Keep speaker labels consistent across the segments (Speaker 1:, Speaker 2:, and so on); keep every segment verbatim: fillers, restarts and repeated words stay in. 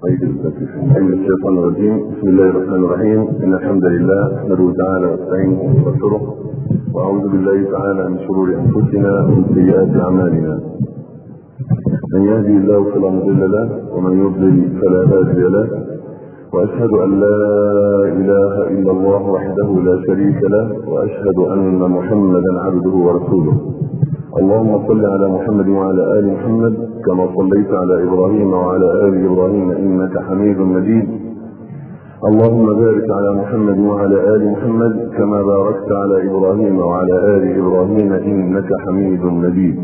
Speaker 1: من الشيطان الرجيم. بسم الله الرحمن الرحيم. إن الحمد لله نحمده تعالى ونستعينه ونستغفره وأعوذ بالله تعالى من شرور أنفسنا ومن سيئات أعمالنا. من يهدي الله فلا مضل له ومن يضلل فلا هادي له، وأشهد أن لا إله إلا الله وحده لا شريك له، وأشهد أن محمدا عبده ورسوله. اللهم صل على محمد وعلى آل محمد كما صليت على إبراهيم وعلى آل إبراهيم إنك حميد مجيد. اللهم بارك على محمد وعلى آل محمد كما باركت على إبراهيم وعلى آل إبراهيم إنك حميد مجيد.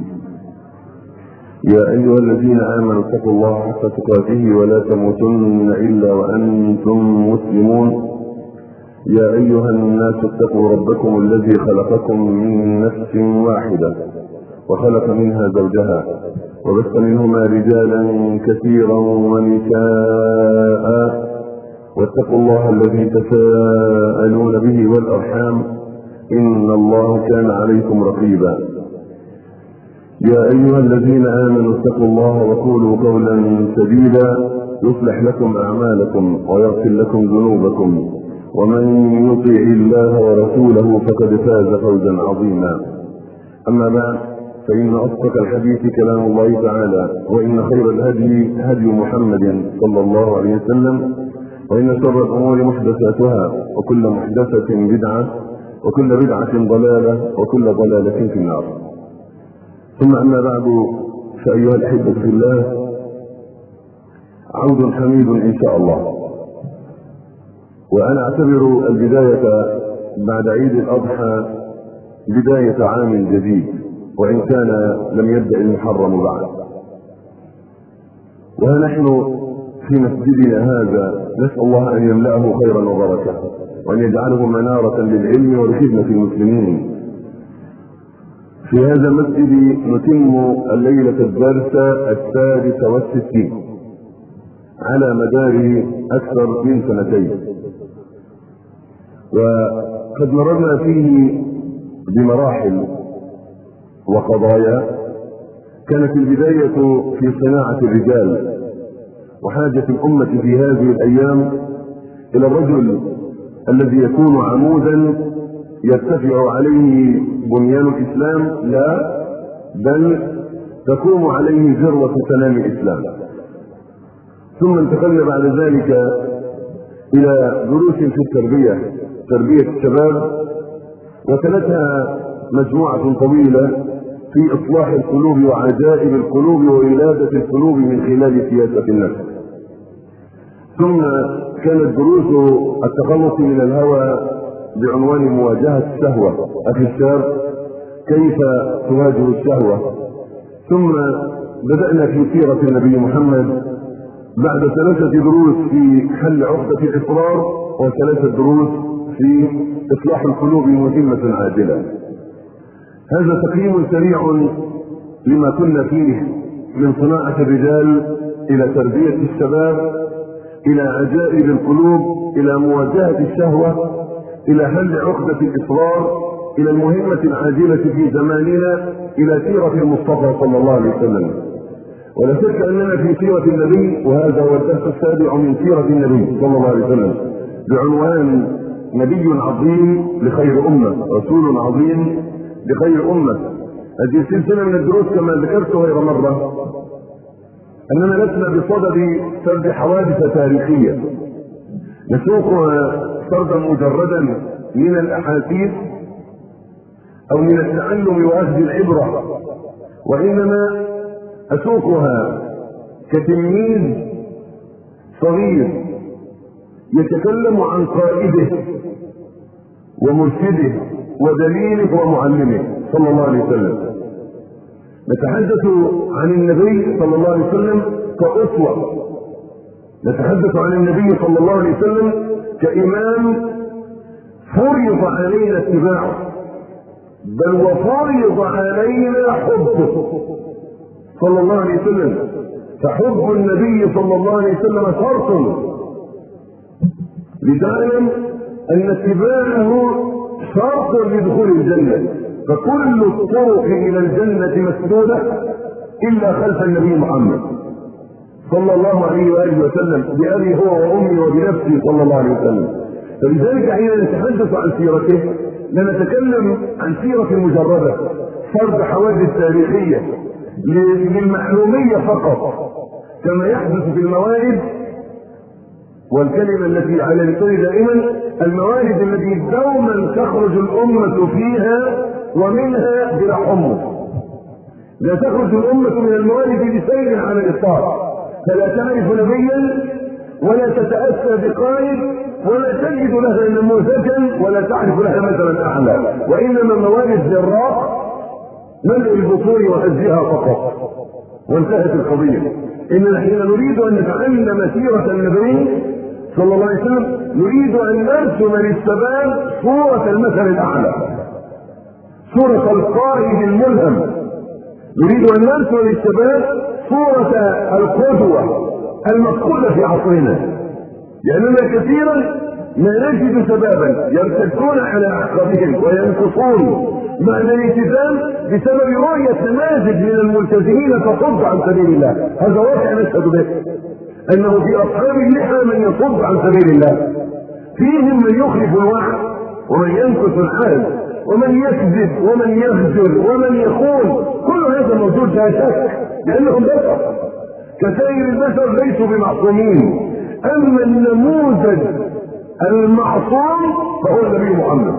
Speaker 1: يا أيها الذين آمنوا اتقوا الله حق تقاته ولا تموتن إلا وأنتم مسلمون. يا أيها الناس اتقوا ربكم الذي خلقكم من نفس واحدة وخلق منها زوجها وبث منهما رجالا كثيرا ونساء، واتقوا الله الذي تساءلون به والأرحام إن الله كان عليكم رقيبا. يا أيها الذين آمنوا اتقوا الله وقولوا قولا سديدا يصلح لكم أعمالكم ويغفر لكم ذنوبكم، ومن يطع الله ورسوله فقد فاز فوزا عظيما. أما بعد، فإن أصدق الحديث كلام الله تعالى، وإن خير الهدي هدي محمد صلى الله عليه وسلم، وإن شر الأمور محدثاتها، وكل محدثة بدعة، وكل بدعة ضلالة، وكل ضلالة في النار. ثم أما بعد، فأيها الأحبة في الله، عود حميد إن شاء الله. وأنا أعتبر البداية بعد عيد الأضحى بداية عام جديد، وإن كان لم يبدأ المحرم بعد. ونحن في مسجدنا هذا نسأل الله أن يملأه خيرا وبركة، وأن يجعله منارة للعلم ولخدمة المسلمين. في هذا المسجد نتم الليلة الدرس السادس والستين على مدار أكثر من سنتين، وقد مررنا فيه بمراحل وقضايا. كانت البداية في صناعة الرجال وحاجة الأمة في هذه الأيام إلى الرجل الذي يكون عمودا يرتفع عليه بنيان الإسلام، لا بل تقوم عليه ذروة سلام الإسلام. ثم انتقلنا بعد ذلك إلى دروس في التربية، تربية الشباب، وتلتها مجموعة طويلة في إصلاح القلوب وعجائب القلوب وولادة القلوب من خلال سياسة النفس. ثم كانت دروس التخلص من الهوى بعنوان مواجهة الشهوة. أخي الشاب، كيف تواجه الشهوة؟ ثم بدأنا في سيرة النبي محمد بعد ثلاثة دروس في حل عقدة الإصرار، وثلاثة دروس في إصلاح القلوب مهمة عاجلة. هذا تقييم سريع لما كنا فيه من صناعة الرجال إلى تربية الشباب، إلى عجائب القلوب، إلى مواجهة الشهوة، إلى حل عقدة الإصرار، إلى المهمة العاجلة في زماننا، إلى سيرة المصطفى صلى الله عليه وسلم. ولا شك أننا في سيرة النبي، وهذا هو الدرس السابع من سيرة النبي صلى الله عليه وسلم بعنوان نبي عظيم لخير أمة، رسول عظيم لخير أمة. هذه السلسلة من الدروس كما ذكرت غير مرة أننا لسنا بصدد سرد حوادث تاريخية نسوقها سردا مجردا من الأحاديث أو من التعلم وأخذ العبرة، وإنما أسوقها كتلميذ صغير يتكلم عن قائده ومرشده ودليله ومعلمه صلى الله عليه وسلم. نتحدث عن النبي صلى الله عليه وسلم كأسوة، نتحدث عن النبي صلى الله عليه وسلم كإمام فرض علينا اتباعه، بل وفرض علينا حبه صلى الله عليه وسلم. فحب النبي صلى الله عليه وسلم شرط لتعلم أن اتباعه شرط لدخول الجنة. فكل الطرق إلى الجنة مسدودة إلا خلف النبي محمد صلى الله عليه واله وسلم بأبي هو وامي وبنفسي صلى الله عليه وسلم. فلذلك حين نتحدث عن سيرته لا نتكلم عن سيرة مجردة فرد حوادث تاريخية للمعلومية فقط كما يحدث في الموالد، والكلمة التي على لساني دائما الموالد التي دوما تخرج الأمة فيها ومنها بلا حمص. لا تخرج الأمة من الموالد بسير على الإطلاق، فلا تعرف نبيا ولا تتأسى بقائد ولا تجد لها نموذجا ولا تعرف لها مثلا أعلى، وإنما موالد جراء ملء البطون وهزها فقط وانتهت القضية. إننا حين نريد أن نتعلم سيرة النبي صلى الله عليه وسلم نريد أن نرسم للشباب صورة المثل الأعلى، صورة القائد الملهم. نريد أن نرسم للشباب صورة القدوة المفقودة في عصرنا، لأننا كثيرا ما نجد شبابا يرتدون على أعقابهم وينقصون مع الالتزام بسبب رؤية نماذج من الملتزمين تصد عن سبيل الله. هذا واقع نشهد به، أنه في أصحاب اللحى من يصد عن سبيل الله، فيهم من يخلف الوعد ومن ينكث الحال ومن يكذب ومن يهجر ومن يخون، كل هذا موجود لا شك، لأنهم بشر كسائر البشر ليسوا بمعصومين. أما النموذج المعصوم فهو النبي محمد.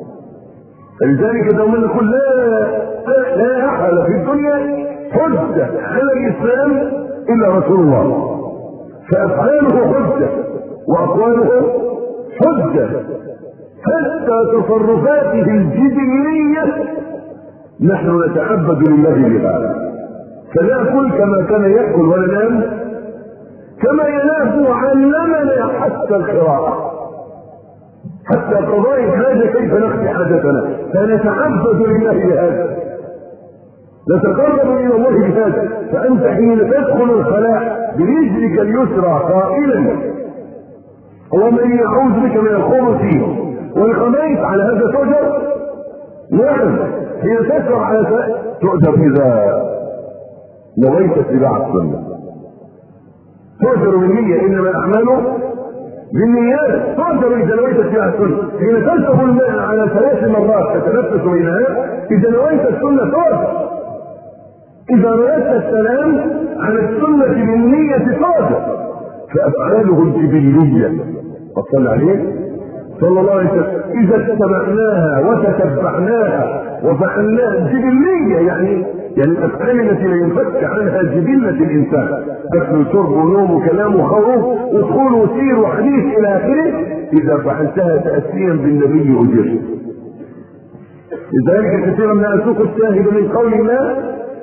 Speaker 1: لذلك دوما نقول لا لا أحد في الدنيا حجة على الإسلام إلا رسول الله، فأفعاله حجة وأقواله حجة، حتى تصرفاته الجبلية نحن نتعبد لله بهذا، فنأكل كما كان يأكل وننام كما ينام، وعلمنا حتى القراءة حتى قضاء الحاجة كيف نخفي حاجتنا، فنتعبد لله بهذا، نتقرب الى الله بهذا. فانت حين تدخل الخلاء برجلك اليسرى قائلا ومن يعوذ بك من الخبث والخبائث على هذا تؤجر. نعم، حين تشرع على تؤجر اذا نويت اتباع السنه، تؤجر بالنية، انما الاعمال بالنيات، تؤجر اذا نويت اتباع السنه. حين تشرب الماء على ثلاث مرات تتنفس بينها، اذا نويت السنه تؤجر. اذا نويت السلام على السنه بالنية تؤجر. فافعاله الجبليه صلى عليه صلى الله عليه وسلم اذا اتبعناها وتتبعناها وفعلناها جبليه، يعني يعني الافعال التي لا ينفك عنها جبله الانسان، اكل وشرب ونوم وكلام وخوف ودخول وسير وحديث الى اخره، اذا فعلتها تاسيا بالنبي اجرت. لذلك كثيرا ما اسوق الشاهد من قول الله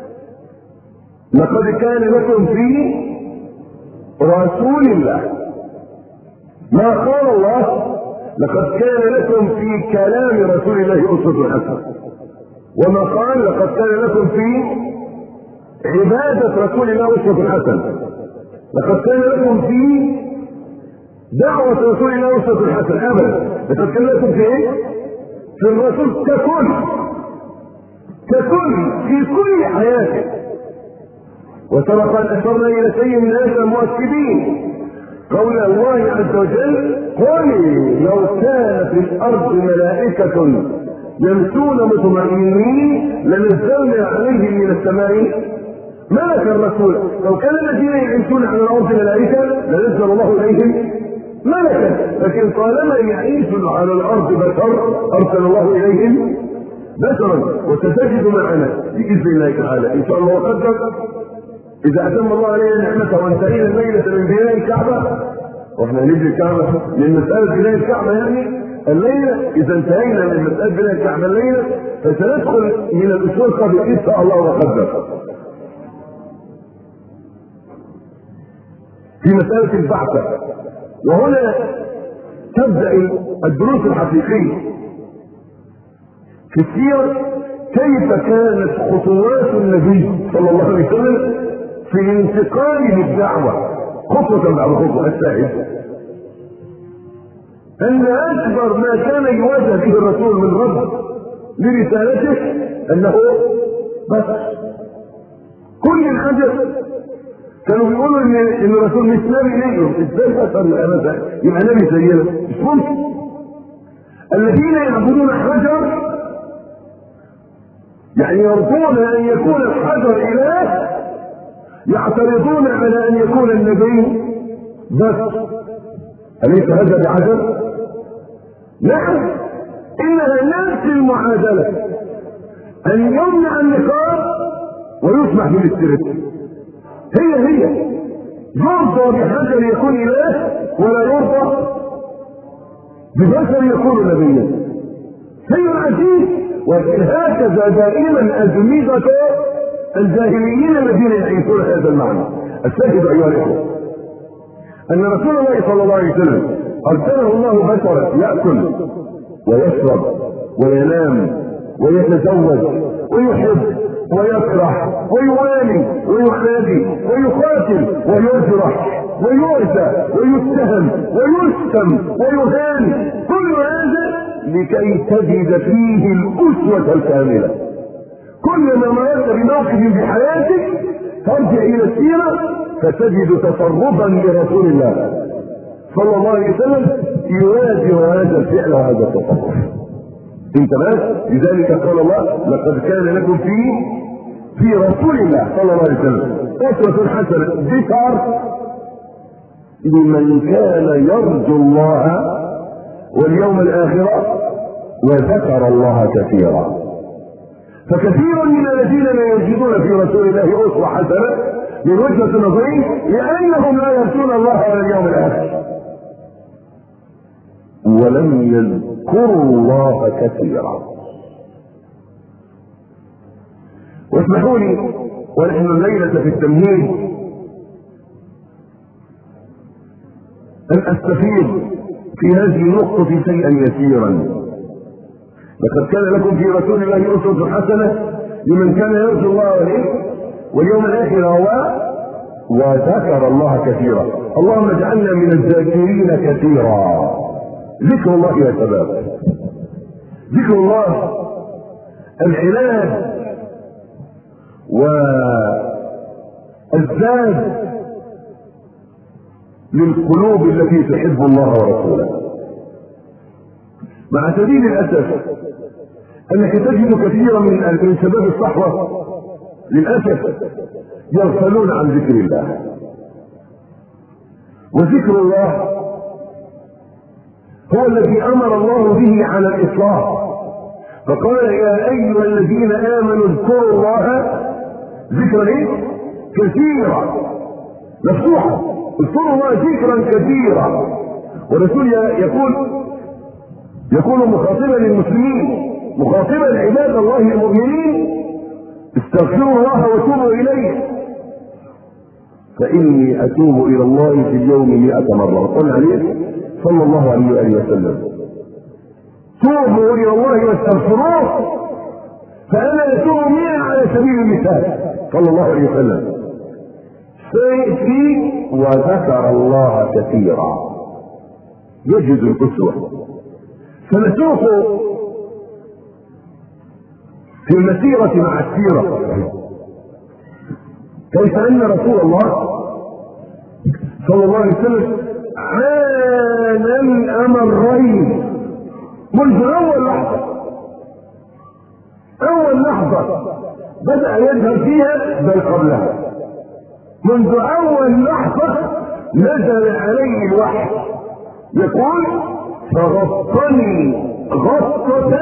Speaker 1: لقد كان لكم في رسول الله، ما قال الله لقد كان لكم في كلام رسول الله اسوة حسنة، وما قال لقد كان لكم في عبادة رسول الله اسوة حسنة، لقد كان لكم في دعوة رسول الله اسوة حسنة ابدا. لقد كان لكم في ايه؟ في الرسول ككل ككل في كل حياته. وسبق ان اشرنا الى شيء من هذا المؤكدين قول الله عز وجل قل لو كان في الارض ملائكة يمشون مطمئنين لنزلنا عليهم من السماء ملكا رسولا. لو كان الذين يعيشون على الارض ملائكة لنزل الله اليهم ملكا، لكن طالما يعيش على الارض بشر ارسل الله اليهم بشرا. وستجد معنا باذن الله تعالى ان شاء الله وقدر اذا اتم الله علينا نعمته وانتهينا الليله من بناء الكعبه، واحنا نجي الكعبه من مساله بناء الكعبه، يعني الليله اذا انتهينا من مساله بناء الكعبه الليله فسندخل من الاسبوع القادم ان شاء الله وقدر في مساله البعثه. وهنا تبدا الدروس الحقيقيه في السير، كيف كانت خطوات النبي صلى الله عليه وسلم في الانتقال للدعوة خطوة بعد خطوة. الشاهد أن أكبر ما كان يواجه به الرسول من رد لرسالته أنه بس كل الحدث كانوا بيقولوا ان ان الرسول مش نبي ليهم، ازاي بشر يبقى نبي زينا؟ مش ممكن. الذين يعبدون الحجر يعني يرضون ان يكون الحجر اله، يعترضون على ان يكون النبي بس. أليس هذا بعجل؟ نعم، إنها نفس المعادلة، أن يمنع النقاط ويسمح بالاسترس. هي هي يرضى بحجر يكون إله ولا يرضى ببشر يكون نبيا. شيء عجيب. ولكن هكذا دائما أزميضة الجاهليين الذين يعيشون هذا المعنى. الشاهد أيها الإخوة أن رسول الله صلى الله عليه وسلم أرسله الله بشرا يأكل ويشرب وينام ويتزوج ويحب ويفرح ويوالي ويحادي ويقاتل ويجرح ويؤذى ويتهم ويشتم ويهان، كل هذا لكي تجد فيه الأسوة الكاملة. كلما مررت بموقف في حياتك ترجع إلى السيرة فتجد تصرفا لرسول الله صلى الله عليه وسلم يواجه هذا الفعل وهذا التصرف. انتبهت؟ لذلك قال الله: لقد كان لكم في في رسول الله صلى الله عليه وسلم أسوة حسنة ذكر لمن كان يرجو الله واليوم الآخر وذكر الله كثيرا. فكثير من الذين لا يجدون في رسول الله أسوة حسنة من وجهة نظرهم لأنهم لا يرجون الله ولا اليوم الآخر ولم يذكروا الله كثيرا. واسمحوا لي ونحن الليلة في التمهيد أن أستفيد في هذه النقطة شيئا يسيرا. لقد كان لكم في رسول الله أسوة حسنة لمن كان يرجو الله واليوم الآخر هو وذكر الله كثيرا. اللهم اجعلنا من الذاكرين كثيرا. ذكر الله يا شباب، ذكر الله العلاج والزاد للقلوب التي تحب الله ورسوله. مع شديد الاسف انك تجد كثيرا من من شباب الصحوه للاسف يغفلون عن ذكر الله. وذكر الله هو الذي امر الله به على الاطلاق، فقال: يا ايها الذين امنوا اذكروا الله ذكرا ايه؟ كثيرا، مفتوحه، اذكروا الله ذكرا كثيرا. والرسول يقول يقول مخاطبا للمسلمين، مخاطبا عباد الله المؤمنين: استغفروا الله وتوبوا اليه فاني اتوب الى الله في اليوم مئة مره. قال عليه صلى الله عليه واله وسلم: توبوا الى الله واستغفروه فانا اتوب مئة على سبيل المثال صلى الله عليه وسلم. سيأتي وذكر الله كثيرا، يجد الأسوة. سنسوق في المسيرة مع السيرة كيف أن رسول الله صلى الله عليه وسلم عانى الأمرين منذ أول لحظة. أول لحظة بدأ يظهر فيها بل قبلها، منذ أول لحظة نزل عليه الوحي يقول: فغطني غطة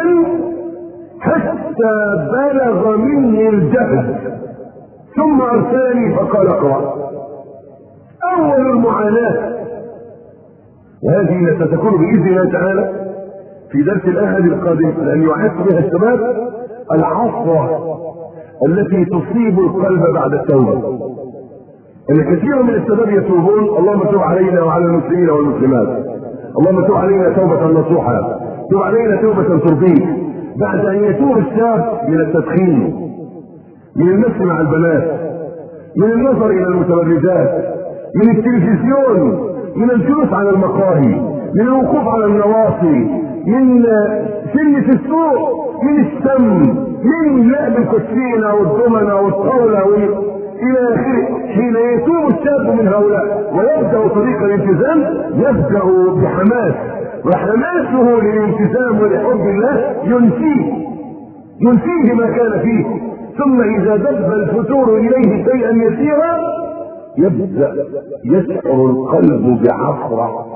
Speaker 1: حتى بلغ مني الجهد ثم أرسلني فقال: اقرأ. أول المعاناة، وهذه ستكون بإذن الله تعالى في درس الأحد القادم لأن يعد بها الشباب العصرة التي تصيب القلب بعد التوبة. ان كثير من الشباب يتوبون: اللهم تب علينا وعلى المسلمين والمسلمات، اللهم تب علينا توبة نصوحا، تب علينا توبة ترضيك. بعد ان يتوب الشاب من التدخين، من المس مع البنات، من النظر الى المتبرجات، من التلفزيون، من الجلوس على المقاهي، من الوقوف على النواصي، من سنة السوق، من السم، من لعب الكوتشينة والضمنة والطاولة الى اخره. حين يتوب الشاب من هؤلاء ويبدا طريق الالتزام يبدا بحماس، وحماسه للالتزام ولحب الله ينسيه ينسيه ما كان فيه، ثم اذا دب الفتور اليه شيئا يسيرا يبدا يشعر القلب بعفره.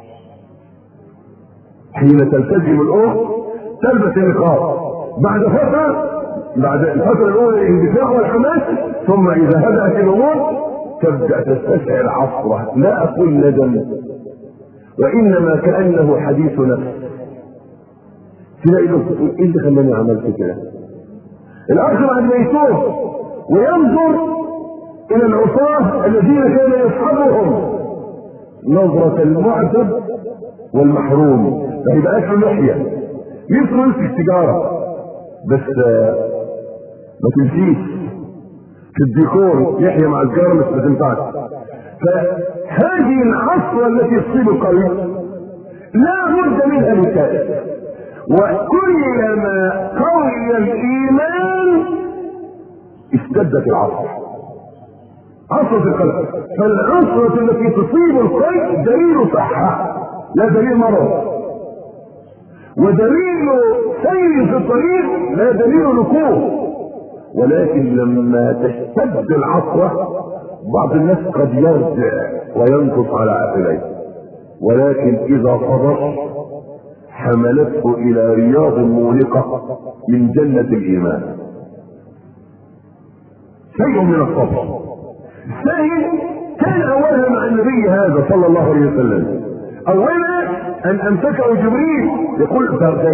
Speaker 1: حين تلتزم الاخت تلبس النقاب بعد فتره، بعد الفتره الاولى الاندفاع والحماس، ثم اذا هدأت الامور تبدا تستشعر عفره، لا اقول ندم وانما كانه حديث نفس. تلاقي له تقول ايه اللي خلاني عملت كده؟ الاخ بعد ما يتوب وينظر الى العصاه الذين كان يصحبهم نظره المعتب والمحروم، ما يبقاش له لحيه، يمكن يمسك سيجاره بس ما تمشيش في الديكور، يحيى مع السيجاره مش بتنفعش. فهذه العصره التي تصيب القلب لا بد منها للكائن، وكلما قوي الايمان اشتدت العصر، عصرة القلب. فالعصرة التي تصيب القلب دليل صحة لا دليل مرض، ودليل سير في الطريق لا دليل ركوب. ولكن لما تشتد العصرة بعض الناس قد يرجع وينقص على عقليه، ولكن اذا صبر حملته الى رياض مولقة من جنة الايمان. شيء من الصبر. الثاني كان اولها مع النبي هذا صلى الله عليه وسلم، اولا ان امسكه جبريل يقول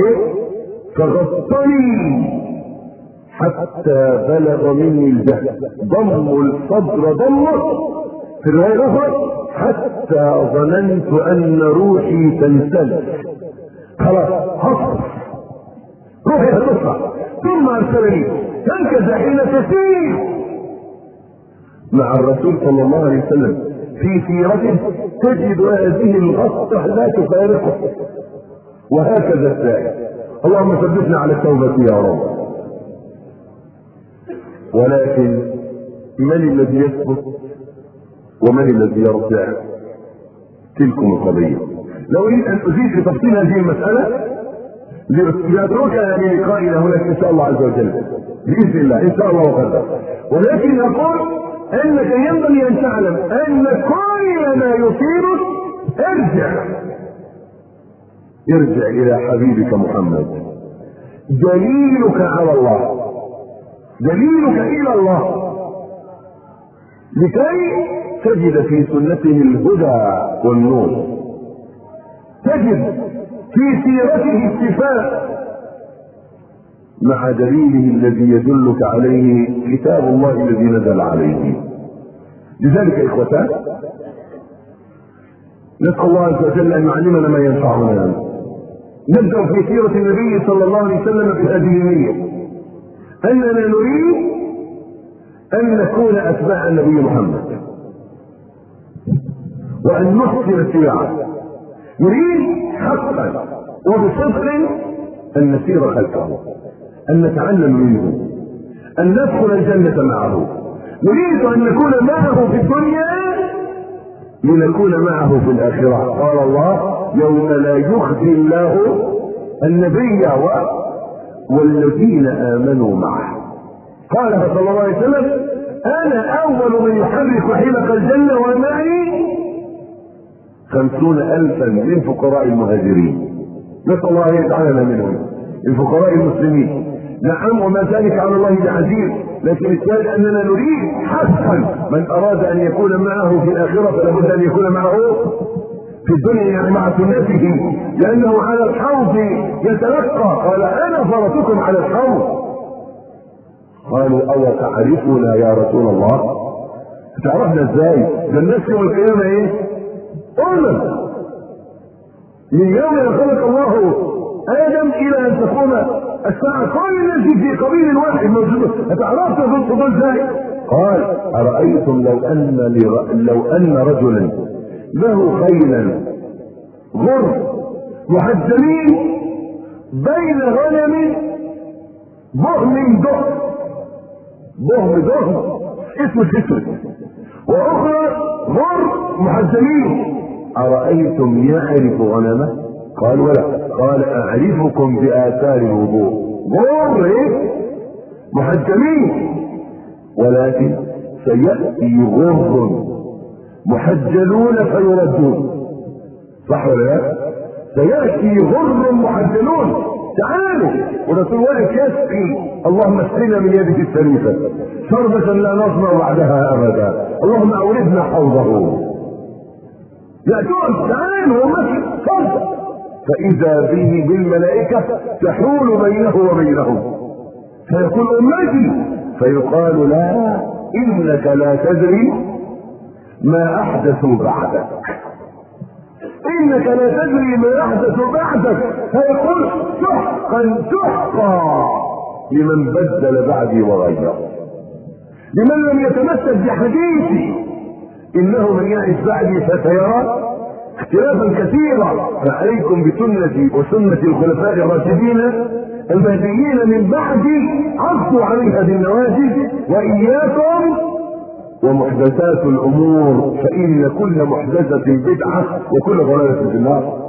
Speaker 1: فغطني حتى بلغ مني الجهل، ضم الصدر ضمه، في الرواية الاخرى حتى ظننت ان روحي تنسل، خلاص هصف روحي هتصفى، ثم ارسلني هكذا حين تسير مع الرسول صلى الله عليه وسلم في سيرته تجد هذه الغصة لا تفارقه، وهكذا السائر. اللهم ثبتنا على التوبة يا رب. ولكن من الذي يثبت ومن الذي يرجع؟ تلكم القضية. لو اريد ان ازيد في تفصيل هذه المسألة لاتركها للقائنا هناك ان شاء الله عز وجل باذن الله ان شاء الله وقدر. ولكن اقول انك ينبغي ان تعلم ان كل ما يصيبك ارجع ارجع الى حبيبك محمد، دليلك على الله، دليلك الى الله، لكي تجد في سنته الهدى والنور، تجد في سيرته الشفاء مع دليله الذي يدلك عليه كتاب الله الذي نزل عليه. لذلك اخوتان نسأل الله عز وجل ان يعلمنا ما ينفعنا. نبدأ في سيرة النبي صلى الله عليه وسلم بهذه النية، اننا نريد ان نكون اتباع النبي محمد وان نحسن اتباعه، نريد حقا وبصدق ان نسير خلفه، ان نتعلم منه، ان ندخل الجنة معه. نريد ان نكون معه في الدنيا لنكون معه في الاخرة. قال الله يوم لا يخزي الله النبي والذين امنوا معه. قال صلى الله عليه وسلم انا اول من يحرك حلق الجنة ومعي خمسون الفا من فقراء المهاجرين. نسأل الله ان يجعلنا منهم الفقراء المسلمين. نعم وما ذلك على الله بعزيز، لكن الشاهد اننا نريد حقا من اراد ان يكون معه في الاخره فلا بد ان يكون معه في الدنيا، يعني مع سنته، لانه على الحوض يتلقى. قال انا فرطكم على الحوض. قالوا او تعرفنا يا رسول الله؟ تعرفنا ازاي؟ ده الناس يوم القيامه ايه؟ امم من يوم ان خلق الله ادم الى ان تقوم الساعة كل الناس في قبيل واحد موجود. هتعرفوا في الفضل ازاي؟ قال أرأيتم لو أن لر... لو أن رجلا له خيلا غر محجلين بين غنم بهم دهم بهم دهم اسود اسود، واخرى غر محجلين. ارايتم يعرف غنمه؟ قال ولا. قال اعرفكم باثار الوضوء. غر ايه؟ محجلين. ولكن سياتي غر محجلون فيردون. صح ولا لا؟ سياتي غر محجلون. تعالوا ورسول الله يسقي. اللهم اسقنا من يدك الشريفه شربة لا نظمأ بعدها ابدا. اللهم اوردنا حوضه. يأتون تعالوا ومشي فرض، فاذا به بالملائكه تحول بينه وبينهم فيقول امتي، فيقال لا انك لا تدري ما احدثوا بعدك، انك لا تدري ما احدثوا بعدك. فيقول سحقا سحقا لمن بدل بعدي وغير، لمن لم يتمسك بحديثي، انه من يعش بعدي فسيرى اختلافا كثيرا. فعليكم بسنتي وسنة الخلفاء الراشدين المهديين من بعدي، عضوا عليها بالنواجذ، واياكم ومحدثات الامور فان كل محدثة بدعة وكل ضلالة في النار.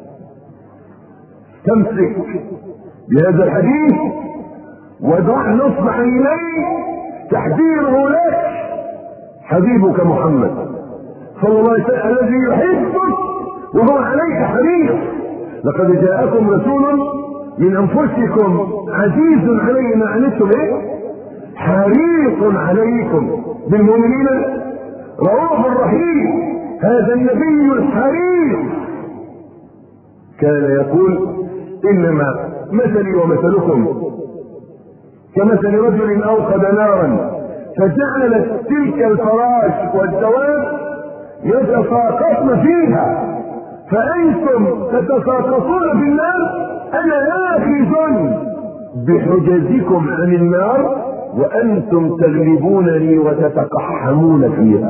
Speaker 1: تمسك بهذا الحديث ودع نصب عينيه، تحذيره لك حبيبك محمد صلى الله عليه وسلم الذي يحبك وهو عليك حريص. لقد جاءكم رسول من انفسكم عزيز عليه ما عنتم ايه؟ حريص عليكم بالمؤمنين رؤوف رحيم. هذا النبي الحريص كان يقول انما مثلي ومثلكم كمثل رجل اوقد نارا فجعلت تلك الفراش والدواب يتساقطن فيها، فانتم تتساقطون في النار، انا اخذ بحجزكم عن النار وانتم تغلبونني وتتقحمون فيها.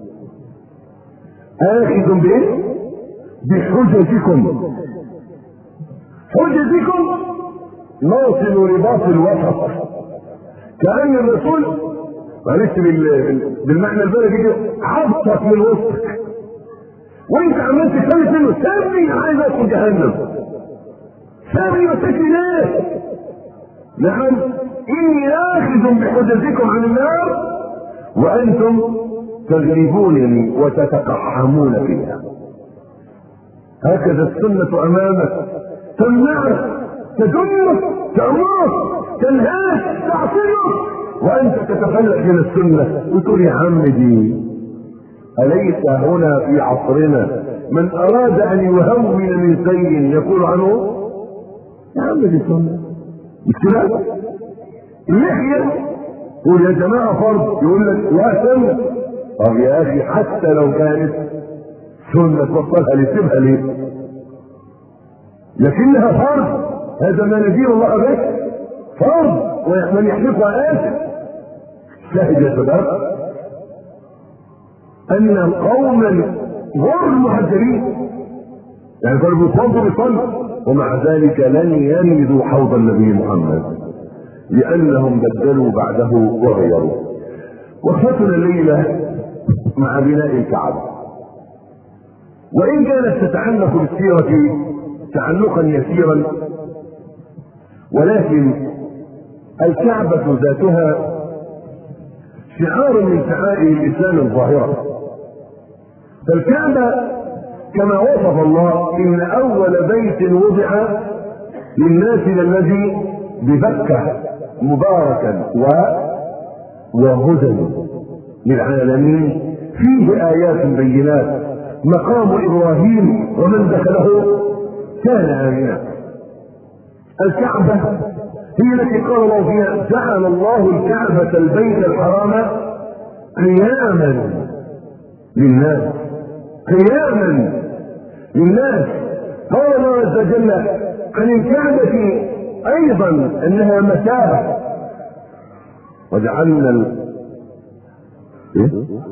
Speaker 1: اخذ بايه؟ بحجزكم. حجزكم موطن رباط الوسط، كأن الرسول معلش بالمعنى البلدي كده عبطك من وسطك وانت عمال تخلص منه. سامي عايز ادخل جهنم، سامي وسكني ليه؟ نعم اني اخذ بحجزكم عن النار وانتم تغلبونني وتتقحمون فيها. هكذا السنة امامك، تمنعك، تدلك، تأمرك، تنهاك، تعصيك، وانت تتخلق من السنة وتقول يا عم دي أليس هنا في عصرنا من أراد أن يهون من شيء يقول عنه يا عم دي سنة مش كده؟ اللحية يقول يا جماعة فرض، يقول لك لا سنة. طب يا أخي حتى لو كانت سنة تبطلها ليه؟ سيبها ليه؟ لكنها فرض، هذا ما ندير الله به فرض، ومن يحلفها آثم. شاهد يا شباب ان قوما غير محجلين يعني كانوا بيصلوا بيصلوا ومع ذلك لن ينجدوا حوض النبي محمد لانهم بدلوا بعده وغيروا. وقفتنا الليله مع بناء الكعبه، وان كانت تتعلق بالسيره تعلقا يسيرا، ولكن الكعبه ذاتها شعار من شعائر الاسلام الظاهره. فالكعبه كما وصف الله ان اول بيت وضع للناس الذي ببكه مباركا و وهدى للعالمين فيه ايات بينات، مقام ابراهيم ومن دخله كان امنا. الكعبه هي التي قال الله فيها جعل الله الكعبة البيت الحرام قياما للناس، قياما للناس. قال الله عز وجل عن الكعبة ايضا انها مثابة، وجعلنا ال... إيه؟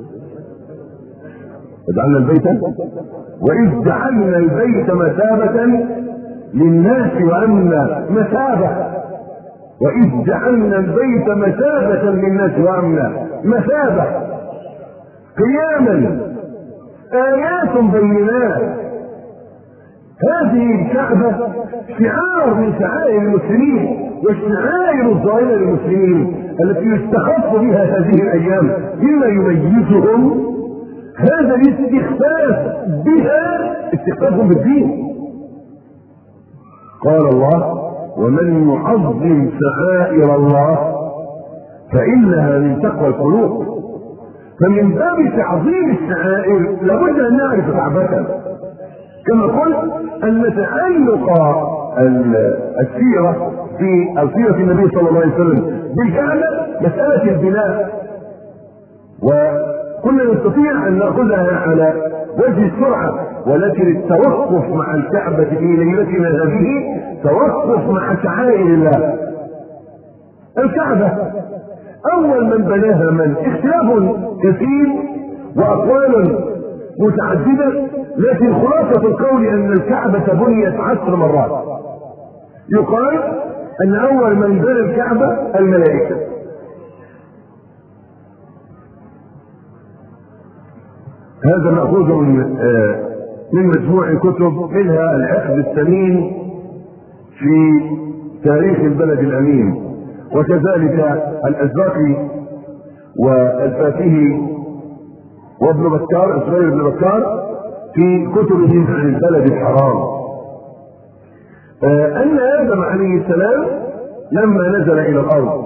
Speaker 1: وجعلنا البيت واذ جعلنا البيت مثابة للناس وامنا. مثابة وإذ جعلنا البيت مثابة للناس وأمنا، مثابة قياما آيات بينات. هذه الكعبة شعار من شعائر المسلمين والشعائر الظاهرة للمسلمين التي يستخف بها هذه الأيام بما يميزهم هذا الاستخفاف بها، استخفاف بالدين. قال الله: ومن يعظم شعائر الله فإنها من تقوى القلوب. فمن باب تعظيم الشعائر لابد أن نعرف كعبتنا، كما قلت أن تعلق السيرة في سيرة النبي صلى الله عليه وسلم بالكعبة مسألة البناء، وكنا نستطيع أن نأخذها على وجه السرعة، ولكن التوقف مع الكعبة في ليلتنا هذه توقف مع شعائر الله. الكعبة أول من بناها من؟ اختلاف كثير وأقوال متعددة، لكن خلاصة القول أن الكعبة بنيت عشر مرات. يقال أن أول من بنى الكعبة الملائكة، هذا مأخوذ من من مجموع كتب، منها العقد الثمين في تاريخ البلد الأمين، وكذلك الأزرقي والفاتحي وابن بكار إسرائيل بن بكار في كتبهم عن البلد الحرام. أن آدم عليه السلام لما نزل إلى الأرض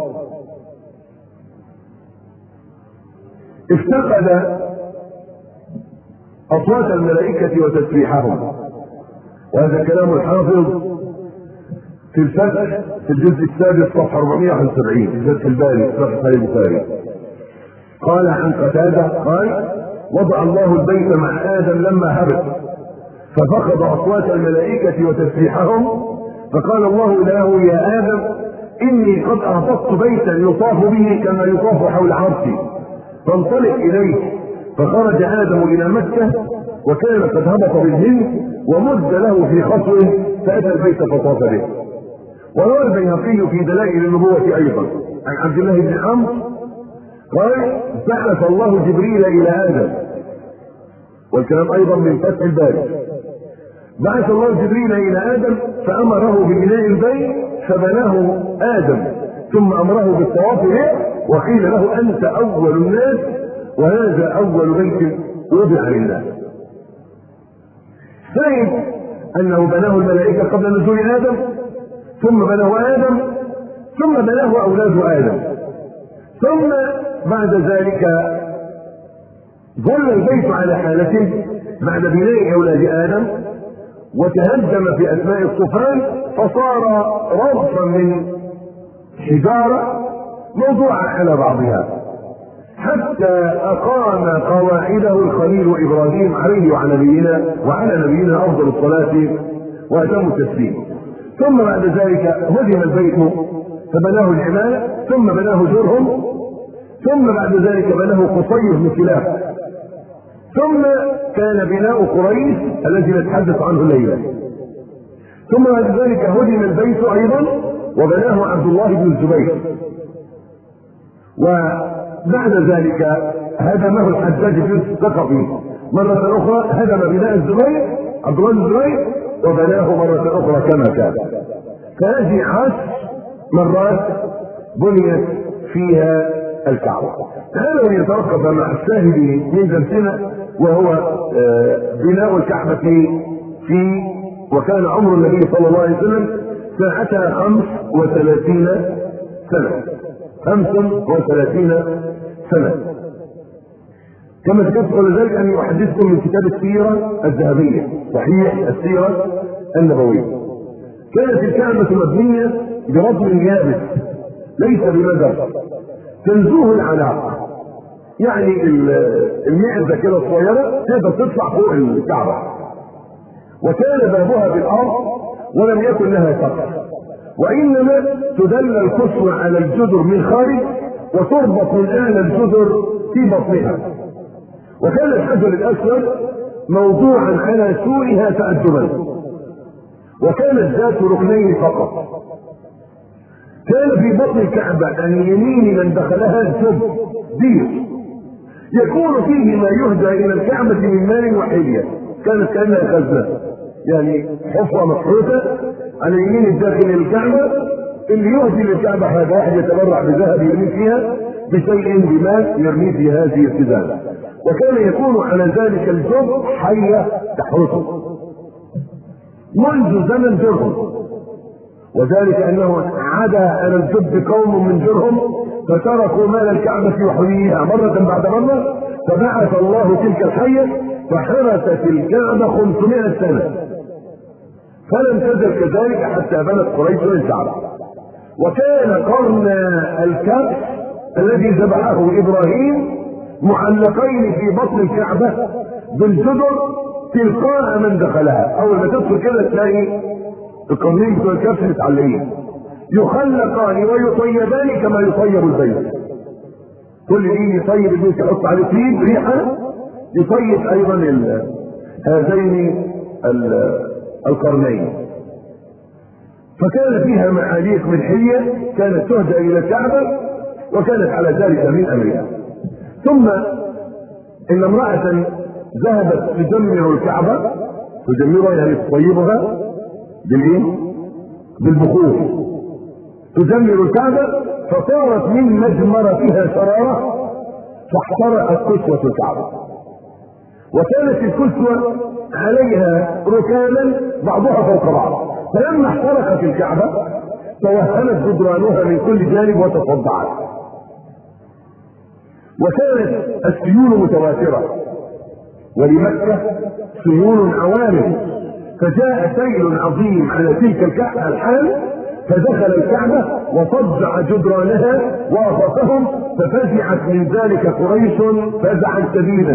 Speaker 1: افتقد أصوات الملائكة وتسبيحهم، وهذا كلام الحافظ في الفتح في الجزء السادس صفحة أربعمائة وواحد وسبعين في فتح الباري صحيح البخاري. قال عن قتادة قال: وضع الله البيت مع آدم لما هبط ففقد أصوات الملائكة وتسبيحهم، فقال الله له: يا آدم إني قد أهبطت بيتا يطاف به كما يطاف حول عرشي، فانطلق إليه. فخرج آدم إلى مكة وكان قد هبط بالهند ومد له في خصوه، فأتى البيت فطاف به. وروى البيهقي في دلائل النبوة أيضا عن عبد الله بن عمرو قال: بعث الله جبريل إلى آدم، والكلام أيضا من فتح الباري. بعث الله جبريل إلى آدم فأمره ببناء البيت فبناه آدم، ثم أمره بالطواف به، وقيل له: أنت أول الناس، وهذا أول بيت وضع لله. ثاني أنه بناه الملائكة قبل نزول آدم، ثم بناه آدم، ثم بناه أولاد آدم، ثم بعد ذلك ظل البيت على حالته بعد بناء أولاد آدم، وتهدم في أثناء الطوفان فصار رصفا من حجارة موضوعة على بعضها، حتى أقام قواعده الخليل إبراهيم عليه وعلى نبينا وعلى نبينا أفضل الصلاة وأتم التسليم. ثم بعد ذلك هدم البيت فبناه العمالة، ثم بناه جرهم، ثم بعد ذلك بناه قصي بن كلاب، ثم كان بناء قريش الذي نتحدث عنه الليلة، ثم بعد ذلك هدم البيت أيضا وبناه عبد الله بن الزبير، وبعد ذلك هدمه الحجاج بن الثقفي مرة أخرى، هدم بناء الزبير عبد الله بن الزبير وبناه مرة أخرى كما كان. فهذه عشر مرات بنيت فيها الكعبة. هذا يتوقف مع الشاهد من درسنا، وهو بناء الكعبة في وكان عمر النبي صلى الله عليه وسلم ساعتها خمس وثلاثين سنة خمس وثلاثين سنة كما ذكرت قبل ذلك أن أحدثكم من كتاب السيرة الذهبية صحيح السيرة النبوية. كانت الكعبة مبنية برجل يابس ليس بمدر تنزوه العلاقة، يعني المعزة كده صغيرة تقدر تطلع فوق الكعبة، وكان بابها بالأرض ولم يكن لها سقف، وإنما تدل الكسوة على الجدر من خارج وتربط من أعلى الجدر في بطنها، وكان الحجر الأسود موضوعا على سورها تأدبا، وكانت ذات ركنين فقط. كان في بطن الكعبة عن يمين من دخلها جب بير يكون فيه ما يهدى الى الكعبة من مال وحلية، كانت كأنها خزنة، يعني حفرة مفروشة على يمين الداخل الكعبة، اللي يهدي للكعبة هذا واحد يتبرع بذهب يرمي فيها بشيء بمال يرمي في هذه الخزانة، وكان يكون على ذلك الجب حية تحرسه منذ زمن جرهم، وذلك انه عدا على الجب قوم من جرهم فتركوا مال الكعبة وحليها مرة بعد مرة، فبعث الله تلك الحية فحرست الكعبة خمسمائة سنة، فلم تزل كذلك حتى بنت قريش الكعبة. وكان قرن الكبش الذي ذبحه ابراهيم معلقين في بطن الكعبة بالجدر تلقاء من دخلها، اول ما تدخل كده تلاقي القرنين بتوع الكبش متعلقين، يخلقان ويطيبان كما يطيب البيت، كل دين يطيب البيت يحط عليه طيب ريحه، يطيب ايضا هذين القرنين. فكان فيها معاليق من حية كانت تهدى الى الكعبة، وكانت على ذلك من امرها. ثم ان امرأة ذهبت تدمر الكعبة، تدمرها يعني تطيبها بالايه؟ بالبخور، تدمر الكعبة، فصارت من مجمرتها شرارة فاحترقت كسوة الكعبة، وكانت الكسوة عليها ركاما بعضها فوق بعض، فلما احترقت الكعبة توهمت جدرانها من كل جانب وتصدعت. وكانت السيول متواترة، ولمكة سيول عوارض، فجاء سيل عظيم على تلك الكعبة الحال فدخل الكعبة وصدع جدرانها وأخافهم، ففزعت من ذلك قريش فزعا شديدا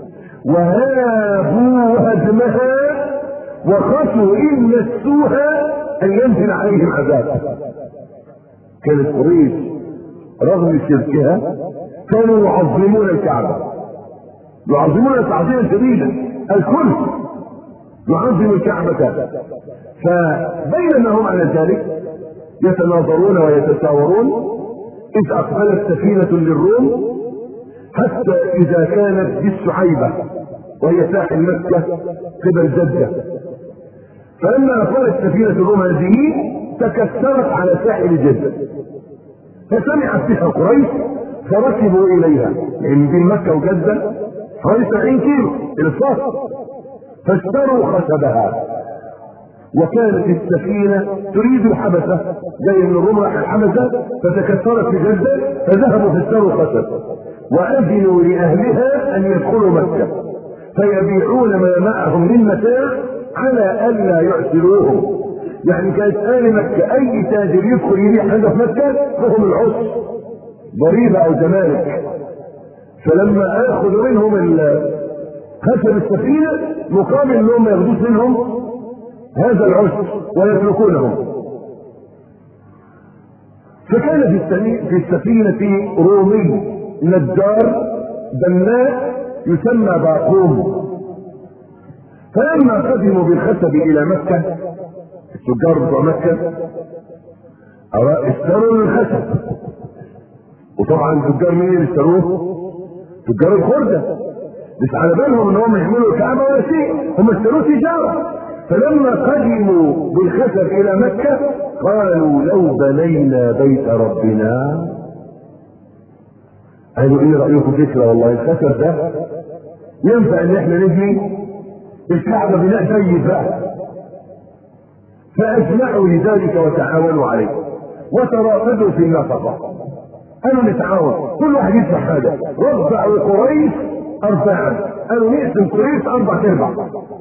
Speaker 1: وهابوا هدمها وخشوا إن مسوها أن ينزل عليهم عذاب. كانت قريش رغم شركها كانوا يعظمون الكعبة، يعظمون تعظيما شديدا، الكل يعظم الكعبة، فبينما هم على ذلك يتناظرون ويتشاورون إذ أقبلت سفينة للروم حتى إذا كانت بالشعيبة وهي ساحل مكة قبل جدة، فلما أقبلت سفينة الروم هذه تكسرت على ساحل جدة، فسمعت بها قريش فركبوا إليها، من بين مكة وجدة حوالي سبعين كيلو إلى الصف، فاشتروا خشبها. وكانت السفينة تريد الحبسة، زي من الروم راح الحبسة فتكسرت في جدة، فذهبوا فاشتروا خشب وأذنوا لأهلها أن يدخلوا مكة فيبيعون ما معهم من متاع على ألا يعسروهم. يعني كانت آل مكة أي تاجر يدخل يبيع حاجة في مكة فهم العسر، ضريبة أو جمارك، فلما آخذوا منهم خشب السفينة مقابل انهم ما ياخدوش منهم هذا العسر ويتركونهم. فكان في السفينة رومي نجار بناء يسمى باقوم، فلما قدموا بالخشب الى مكة التجار بتوع مكة اشتروا الخشب، وطبعا التجار مين اللي اشتروه؟ تجار الخردة، مش على بالهم ان هم يعملوا الكعبة ولا شيء، هم اشتروه تجارة. فلما قدموا بالخشب الى مكة قالوا لو بنينا بيت ربنا، قالوا ايه رأيكم فكرة والله الخشب ده ينفع ان احنا نبني الكعبة بناء جيد بقى. فاجمعوا لذلك وتعاونوا عليه وترافدوا في النفقة، قالوا نتعاون كل واحد يدفع حاجة، ربعوا قريش اربعا، قالوا نقسم قريش اربع ارباع،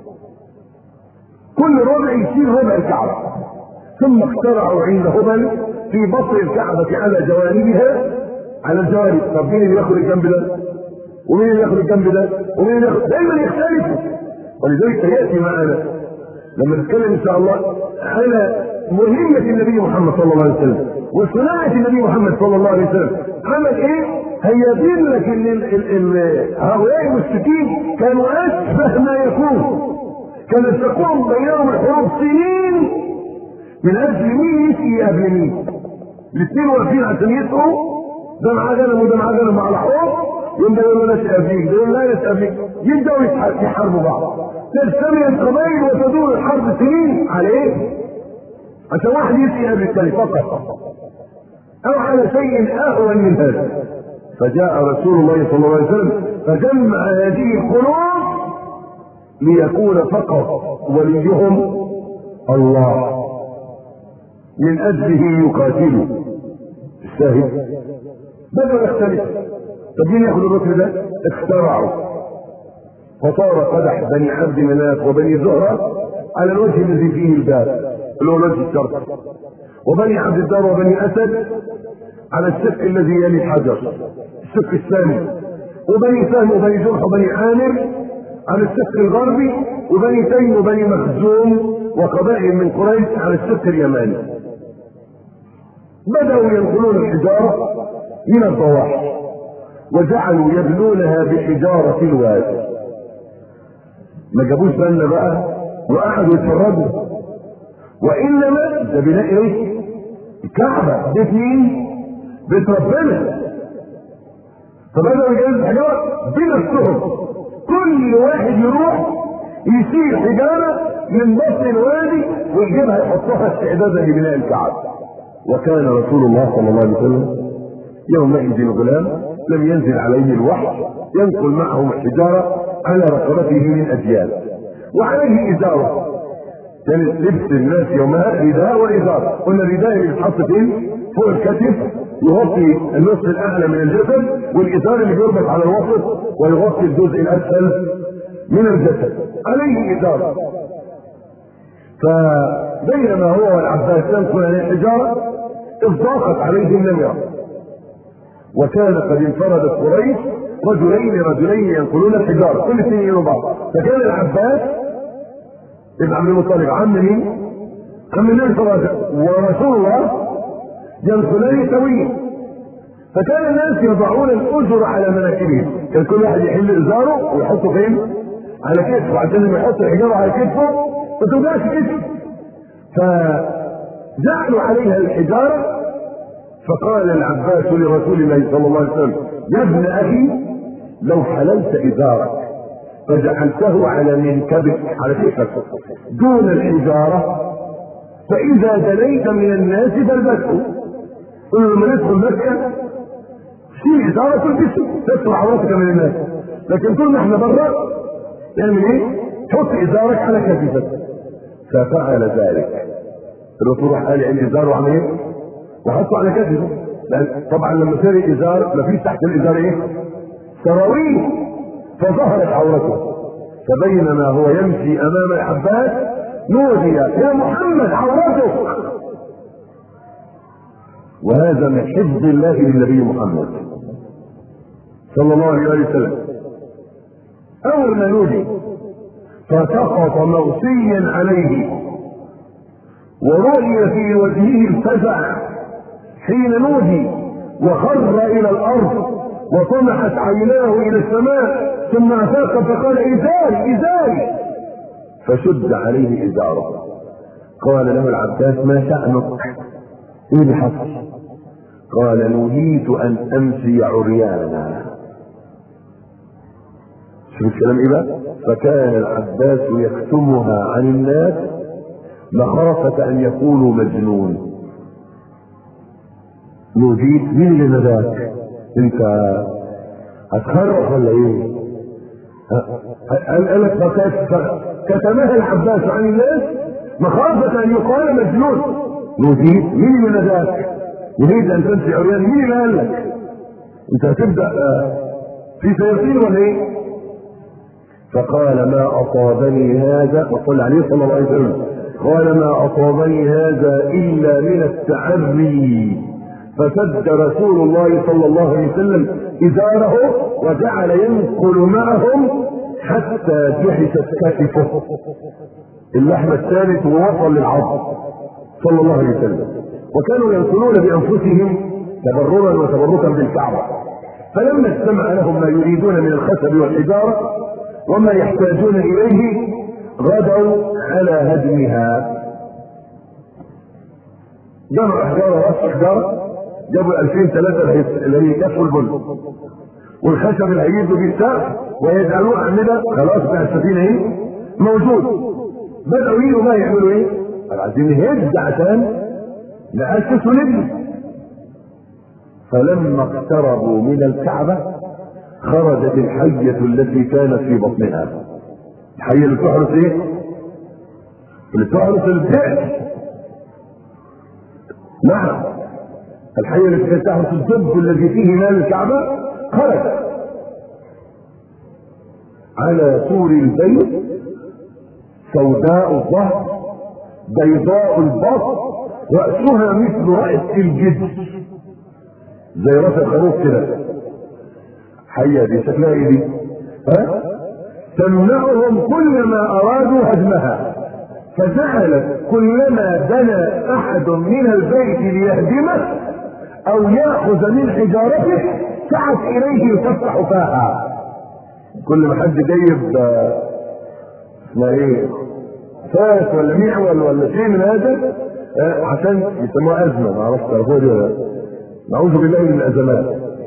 Speaker 1: كل ربع يشيل ربع الكعبة. ثم اخترعوا عند هبل في بطن الكعبة على جوانبها، على الجوانب، طب مين اللي ياخد الجنب ده؟ ومين اللي ياخد الجنب ده؟ ومين اللي ياخد؟ دايما يختلفوا. ولذلك سياتي معنا لما نتكلم ان شاء الله على مهمة النبي محمد صلى الله عليه وسلم وصناعة النبي محمد صلى الله عليه وسلم عمل ايه؟ هيبين لك ان ال ال ال هؤلاء المشركين كانوا اشبه ما يكون، كانت تقوم بينهم الحروب سنين من اجل مين يشي قبل مين، الاثنين واقفين عشان يسقوا، ده معاه غنم وده معاه غنم على حوض، يوم ده يقول له لا تسقى فيك، ده يقول لا تسقى فيك، يبداوا يحاربوا بعض، تجتمع القبائل وتدور الحرب سنين على ايه؟ عشان واحد يسقي قبل الثاني فقط، او على شيء اهون من هذا. فجاء رسول الله صلى الله عليه وسلم فجمع هذه القلوب ليكون فقط وليهم الله، من اجله يقاتلوا. الشاهد بدأوا يختلف. طب مين ياخذ الركن ده؟ اخترعوا، فصار قدح بني عبد مناف وبني زهرة على الوجه الذي فيه الباب اللي هو الوجه الشرقي، وبني عبد الدار وبني اسد على الشق الذي يلي الحجر الشق الثاني، وبني سهم وبني جرح وبني عامر على الشق الغربي، وبني تيم وبني مخزوم وقبائل من قريش على الشق اليماني. بدأوا ينقلون الحجارة من الضواحي وجعلوا يبنونها بحجارة الوادي. ما جابوش بالنا بقى وقعدوا يتفرجوا، وانما ده بناء ايه؟ الكعبة. بيت مين؟ بيت ربنا. فبدأوا يجهزوا الحجارة بنفسهم، كل واحد يروح يشيل حجارة من بطن الوادي ويجيبها يحطها استعدادا لبناء الكعبة. وكان رسول الله صلى الله عليه وسلم يومئذ غلام لم ينزل عليه الوحي ينقل معه الحجارة على رقبته من أجيال، وعليه إزاره. كان يعني لبس الناس يومها رداء وإزار. قلنا الرداء اللي بيتحط فين؟ فوق الكتف يغطي النصف الأعلى من الجسد، والإزار اللي بيربط على الوسط ويغطي الجزء الأسفل من الجسد. عليه إزار. فبينما هو والعباس ينقل عن الحجارة إذ ضاقت عليه النمرة، وكان قد انفردت قريش رجلين رجلين ينقلون الحجارة كل اثنين يلو بعض. فكان العباس ابن عبد المطلب عم مين؟ عم النبي صلى الله عليه وسلم ورسول الله ينقلان سويا. فكان الناس يضعون الأجر على مناكبهم، كان كل واحد يحل إزاره ويحطه فين؟ على كتفه، عشان لما يحط الحجارة على كتفه ما توجعش كتفه. فجعلوا عليها الحجارة. فقال العباس لرسول الله صلى الله عليه وسلم: يا ابن اخي لو حللت ازارك فجعلته على منكبك على كتفك دون الحجاره فاذا دنيت من الناس فالبسه. قل لما ندخل مكه شيل ازارك والبسه تستر عورتك من الناس، لكن طول ما احنا بره يعمل ايه؟ حط ازارك على كتفك. ففعل ذلك. الرسول قال عندي ازار وعمل ايه؟ وحطه على كتفه. لان طبعا لما صار الازار مفيش تحت الازار ايه؟ سراويل، فظهرت عورته. فبينما هو يمشي امام العباس نودي: يا محمد عورتك. وهذا من حفظ الله للنبي محمد صلى الله عليه وسلم. اول ما نودي فسقط مغشيا عليه، ورؤي في وجهه الفزع حين نودي، وخر الى الارض وطمحت عيناه الى السماء، ثم افاق فقال: ازاري ازاري. فشد عليه ازاره. قال له العباس: ما شأنك؟ ايه اللي حصل؟ قال: نهيت ان امشي عريانا. شوف الكلام ايه بقى؟ فكان العباس يكتمها عن الناس مخافة ان يقولوا مجنون. نوديت: مين اللي ناداك؟ انت هتخرف ولا ايه؟ قال لك كتمها العباس عن الناس مخافة ان يقال مجنون. نوديت: مين اللي ناداك؟ نريد ان تمشي عريان. مين اللي قال لك؟ انت هتبدأ في سياسين ولا ايه؟ فقال: ما اصابني هذا، وقال عليه صلى الله عليه وسلم: قال: ما اصابني هذا الا من التعري. فسد رسول الله صلى الله عليه وسلم ازاره وجعل ينقل معهم حتى جحشت كتفه، اللحم الثالث ووصل للعظم صلى الله عليه وسلم. وكانوا ينقلون بانفسهم تبررا وتبركا بالكعبه. فلما استمع لهم ما يريدون من الخشب والحجاره وما يحتاجون اليه غدوا على هدمها. جمعوا حجاره راس حجاره، جابوا ألفين ثلاثة اللي يكفوا البن، والخشب اللي هيجيبوا بيه السقف ويجعلوه اعمده، خلاص بقى السفينه ايه موجود. بدأوا يجوا بقى يعملوا ايه؟ عايزين نهد عشان نأسس ونبني. فلما اقتربوا من الكعبة خرجت الحية التي كانت في بطنها. الحية اللي تحرس ايه؟ اللي تحرس البئر. نعم، الحية التي تحرس الدب الذي فيه مال الكعبة خرجت على سور البيت، سوداء الظهر بيضاء البطن، رأسها مثل رأس الجد، زي راس الخروف كده. حية دي شكلها ايه دي؟ ها؟ تمنعهم كلما ارادوا هدمها، فجعلت كلما دنا احد من البيت ليهدمه او ياخذ من حجارته سعت اليه يفتح فاها. كل ما حد جايب اسمها ايه؟ فاس ولا معول ولا شيء من هذا، آه عشان يسموها ازمه، ما اعرفش تعرفوها دي ولا لا؟ نعوذ بالله من الازمات.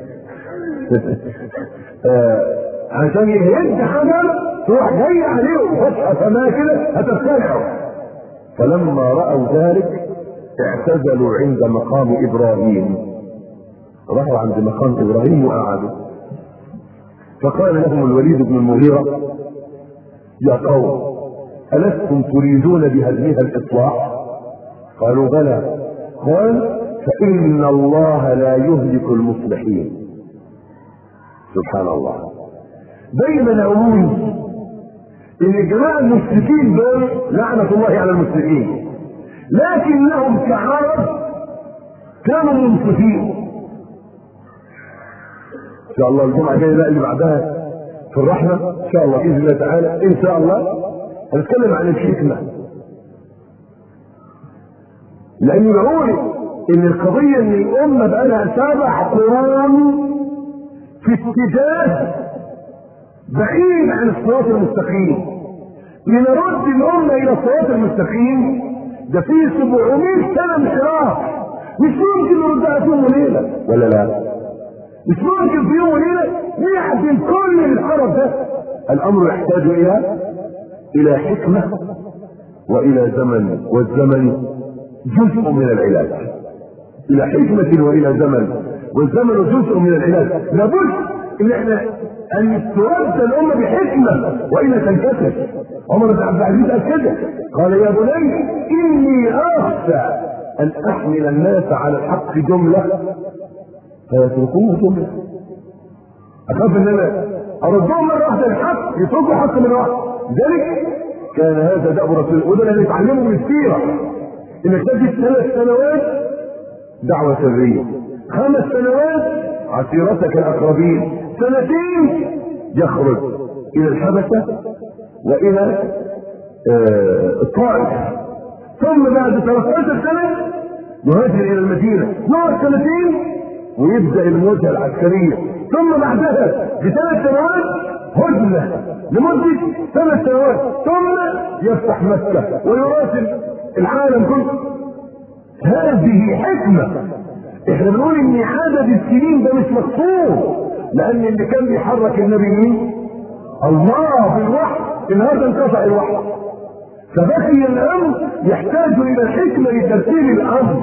Speaker 1: آه عشان يهد حجر تروح جاي عليه فتحه سماء كده هتبتلعه. فلما راوا ذلك اعتزلوا عند مقام ابراهيم، راحوا عند مقام ابراهيم وقعدوا. فقال لهم الوليد بن المغيرة: يا قوم ألستم تريدون بهدمها الإصلاح؟ قالوا بلى. قال: فإن الله لا يهلك المصلحين. سبحان الله. دايما أقول إن الجماعة المشركين دول لعنة الله على المشركين، لكنهم كعرب كانوا منصفين. ان شاء الله الجمعه الجايه بقى اللي بعدها في الرحمه ان شاء الله باذن الله تعالى، ان شاء الله هنتكلم عن الحكمه. لاني بقول ان القضيه ان الامه بقى لها سبع قرون في اتجاه بعيد عن الصراط المستقيم. لنرد الامه الى الصراط المستقيم ده فيه سبعمائة سنه انحراف، مش ممكن نردها في يوم وليله، ولا لا؟ مش ممكن في يوم وليله نعدل كل الحرف ده. الامر يحتاج الى الى حكمه والى زمن، والزمن جزء من العلاج. الى حكمه والى زمن، والزمن جزء من العلاج. لابد ان احنا ان ترد الامه بحكمه والا تنكسر. عمر بن عبد العزيز قال كده، قال: يا بني اني اخشى ان احمل الناس على الحق جمله فيتركوه جمله. اخاف ان انا اردهم مره واحده الحق يتركوا حق من واحد. لذلك كان هذا دأب رسول، وده اللي نتعلمه من السيره، انك تجد ثلاث سنوات دعوه سريه، خمس سنوات عشيرتك الاقربين، سنتين يخرج الى الحبشه والى آه الطائف، ثم بعد ثلاث عشرة سنه يهاجر الى المدينه، يقعد سنتين ويبدا المواجهه العسكريه، ثم بعدها بثلاث سنوات هدنه لمده ثلاث سنوات، ثم يفتح مكه ويراسل العالم كله. هذه حكمه. احنا بنقول ان عدد السنين ده مش مقصود، لان اللي كان بيحرك النبي مين؟ الله بالوحي. النهارده انقطع الوحي، فبقي الامر يحتاج الى الحكمه لترتيب الامر.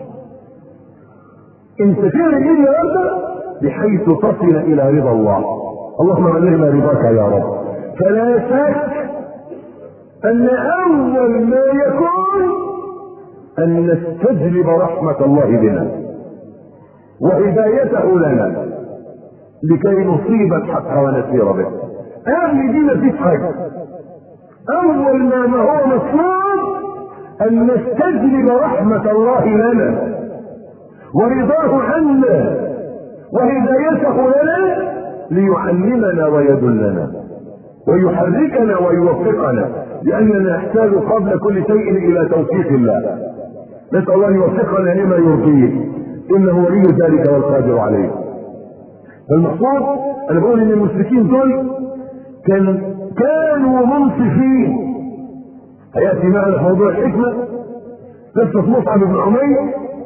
Speaker 1: انت تعمل ايه النهارده بحيث تصل الى رضا الله. اللهم بلغنا رضاك يا رب. فلا شك ان اول ما يكون ان نستجلب رحمه الله بنا وهدايته لنا لكي نصيب الحق ونسير به. قبل دي مفيش حاجه. اول ما ما هو مطلوب ان نستجلب رحمه الله لنا ورضاه عنا وهدايته لنا ليعلمنا ويدلنا ويحركنا ويوفقنا، لاننا نحتاج قبل كل شيء الى توفيق الله. نسال الله ان يوفقنا لما يرضيه، انه ولي ذلك والقادر عليه. فالمقصود انا بقول ان المشركين دول كان كانوا منصفين. هياتي معنا في موضوع الحكمه قصه مصعب بن عمير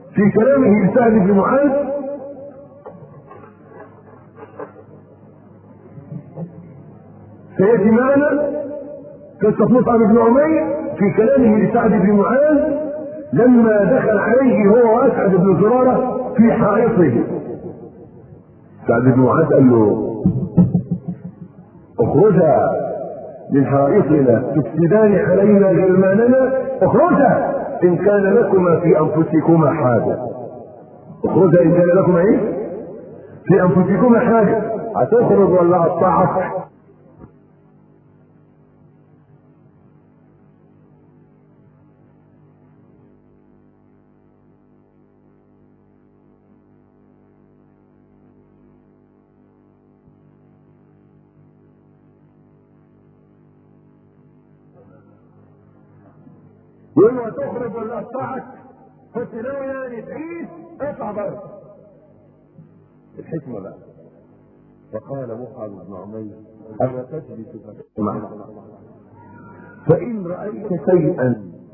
Speaker 1: في كلامه لسعد بن معاذ سيأتي معنا قصة مصعب بن عمير في كلامه لسعد بن معاذ لما دخل عليه هو وأسعد بن زرارة في حائطه. سعد بن معاذ قال له اخرجا من حائطنا تفسدان علينا غلماننا، اخرجا ان كان لكما في انفسكما حاجه. اخرجا ان كان لكما ايه؟ في انفسكما حاجه. هتخرج ولا اقطعك؟ يقول له هتخرج ولا اقطعك؟ كنت ناوي يعني تعيش؟ اطلع بره. الحكمه بقى. فقال مصعب بن عمير اما تجلس فتسمع فان رايت شيئا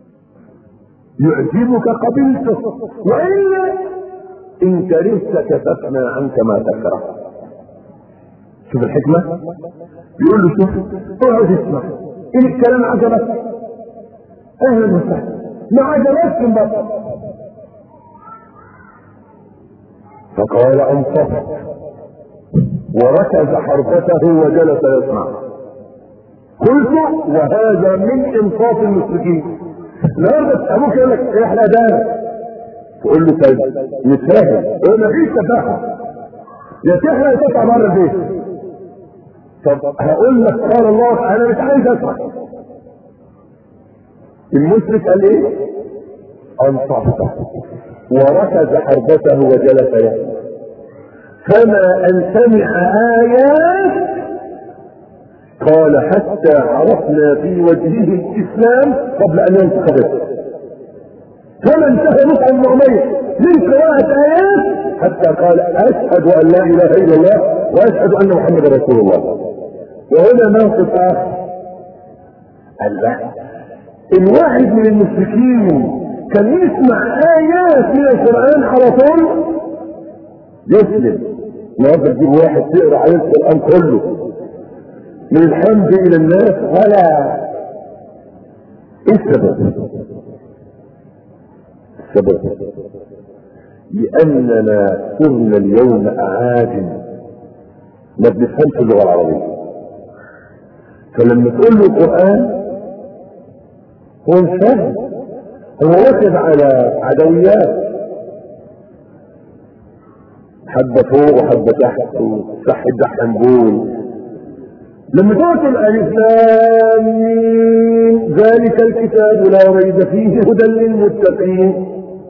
Speaker 1: يعجبك قبلته والا ان كرهت كففنا عنك ما تكره. شوف الحكمه. يقول له شوف اقعد اسمع، ان الكلام عجبك اهلا وسهلا، ما عجبتكم بقى. فقال انصفت وركز حرفته وجلس يسمع. قلت وهذا من انصاف المشركين. النهارده ابوك يقول لك احنا ده، تقول له طيب نتفاهم، ما فيش تفاهم، يا تحرق يا تطلع بره البيت. طب هقول لك قال الله انا مش عايز اسمع. المشرك قال ايه؟ انصفت وركز حربته وجلس يسمع. فما ان سمع ايات قال حتى عرفنا في وجهه الاسلام قبل ان ينطق به. فما انتهى مصعب بن عمير من قراءة ايات حتى قال اشهد ان لا اله الا الله واشهد ان محمدا رسول الله. وهنا موقف اخر. الله، الواحد من المشركين كان يسمع ايات من القرآن على طول يسلم. النهارده تجيب واحد تقرا عليه القرآن كله من الحمد الى الناس ولا ايه السبب؟ السبب لاننا صرنا اليوم اعاجم ما بنفهمش اللغه العربيه. فلما تقول له القرآن هو مش فاهم، هو واخد على عدويات، حبة فوق وحبة تحت وصح الدحنبول. لما تقول الالف لام ميم ذلك الكتاب لا ريب فيه هدى للمتقين،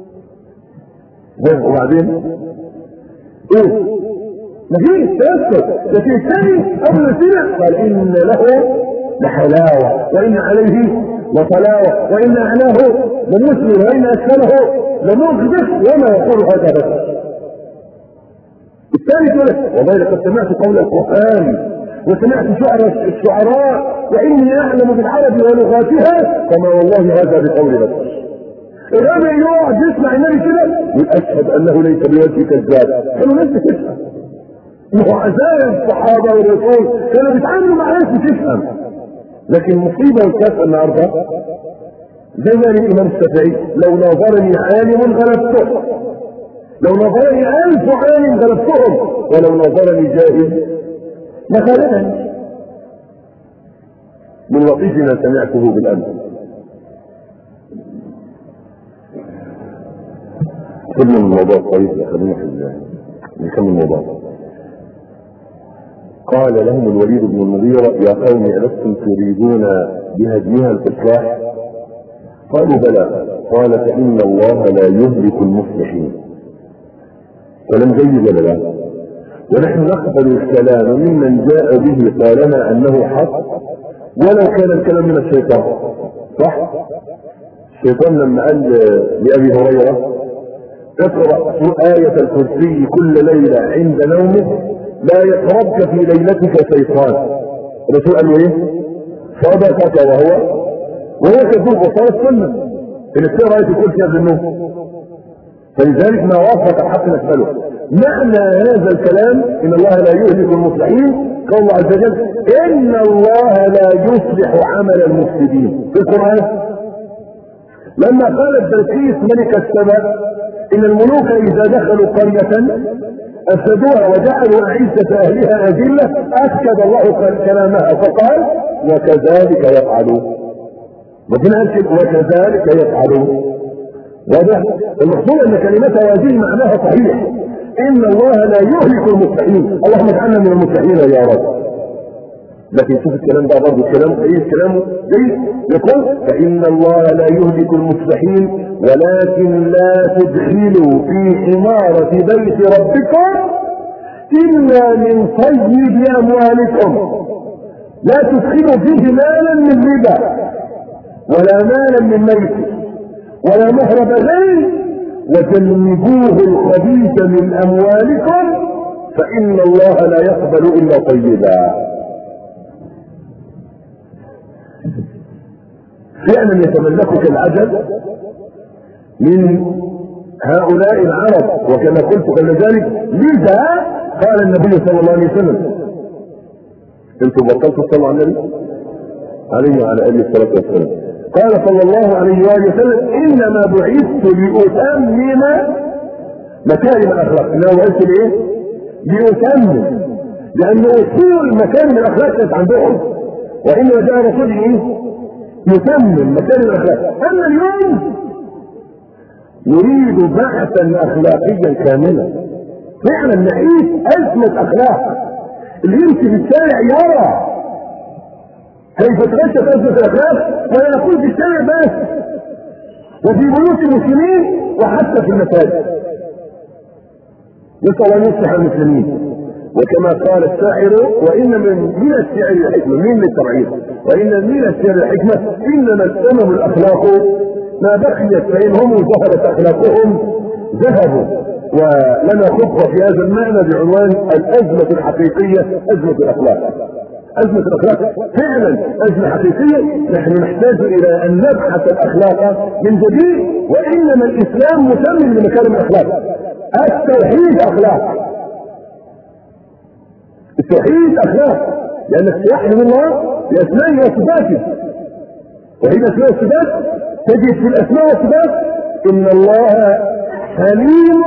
Speaker 1: وبعدين ايه؟ مفيش تأثر. لكن الثاني قبل سنة قال ان له لحلاوة وان عليه وطلاوة وان اعلاه لمسلم وان اسفله لمغبس وما يقول هذا بس. الثاني يقول والله لقد سمعت قول القرآن وسمعت شعر الشعراء واني اعلم بالعرب ولغاتها كما والله هذا بقول بس. الراجل يقعد يسمع النبي كده ويشهد انه ليس بوجه كذاب. كانوا ناس بتفهم، وعزايا الصحابه والرسول كانوا بيتعاملوا مع ناس بتفهم. لكن المصيبه والكارثه النهارده زي ما الامام الشافعي لو ناظرني عالم غلبته، لو ناظرني الف عالم غلبتهم، ولو ناظرني جاهل لغلبني. من لطيف ما سمعته بالامس خدنا من الموضوع كويس، خلينا في الله نكمل الموضوع. قال لهم الوليد بن المغيرة يا قوم ألستم تريدون بهدمها الإصلاح؟ قالوا بلى. قال فإن الله لا يهلك المصلحين. كلام جيد ولا لا؟ ونحن نقبل الكلام ممن جاء به طالما أنه حق ولو كان الكلام من الشيطان. صح؟ الشيطان لما قال لأبي هريرة اقرأ آية الكرسي كل ليلة عند نومه لا يقربك في ليلتك شيطان. الرسول قال له ايه؟ صدقك وهو وهو كذوب. وصار السنة انك تقرأ آية الكرسي قبل النوم. فلذلك ما وافق الحق نسأله. معنى هذا الكلام ان الله لا يهلك المصلحين قال الله عز وجل ان الله لا يصلح عمل المفسدين في القرآن. لما قالت بلقيس ملك السبا ان الملوك اذا دخلوا قرية افسدوها وجعلوا اعزة اهلها اذلة اكد الله كلامها فقال وكذلك يفعلون. ربنا قال وكذلك يفعلون. واضح؟ المقصود ان كلمتها هذه معناها صحيح. ان الله لا يهلك المصلحين، اللهم اجعلنا من المصلحين يا رب. لكن شوف الكلام ده برضه كلام ايه كلامه زي يقول فان الله لا يهلك المصلحين ولكن لا تدخلوا في عمارة بيت ربكم الا من طيب اموالكم. لا تدخلوا فيه مالا من ربا ولا مالا من ميت ولا مهرب غير وجنبوه الخبيث من اموالكم فان الله لا يقبل الا طيبا. فعلا يتملكك العجب من هؤلاء العرب وكما قلت قبل ذلك. لذا قال النبي صلى الله عليه وسلم انتم بطلتوا تصلوا على النبي عليه وعلى اله الصلاه والسلام. قال صلى الله عليه وآله وسلم انما بعثت لاتمم مكارم الاخلاق. انما بعثت لايه؟ لاتمم، لان اصول مكارم الاخلاق كانت عندهم وانما جاء رسول ايه؟ يتمم مكارم الاخلاق. اما اليوم نريد بحثا اخلاقيا كاملا فعلا نعيش ازمه اخلاق. اللي يمشي في الشارع يرى كيف تغشت ازمه الاخلاق ولا نقول في الشارع بس وفي بيوت المسلمين وحتى في المساجد. نسال الله يصلح المسلمين. وكما قال الشاعر وان من من الشعر الحكمه من للتبعيض وان من الشعر الحكمه انما الامم الاخلاق ما بقيت فانهم ذهبت اخلاقهم ذهبوا. ولنا خطوه في هذا المعنى بعنوان الازمه الحقيقيه ازمه الاخلاق. ازمه الاخلاق فعلا ازمه حقيقيه. نحن نحتاج الى ان نبحث الاخلاق من جديد وانما الاسلام مسمى لمكارم الاخلاق. التوحيد اخلاق. التوحيد اخلاق لانك توحد الله باسمائه وصفاته. وهي الاسماء والصفات تجد في الاسماء والصفات ان الله حليم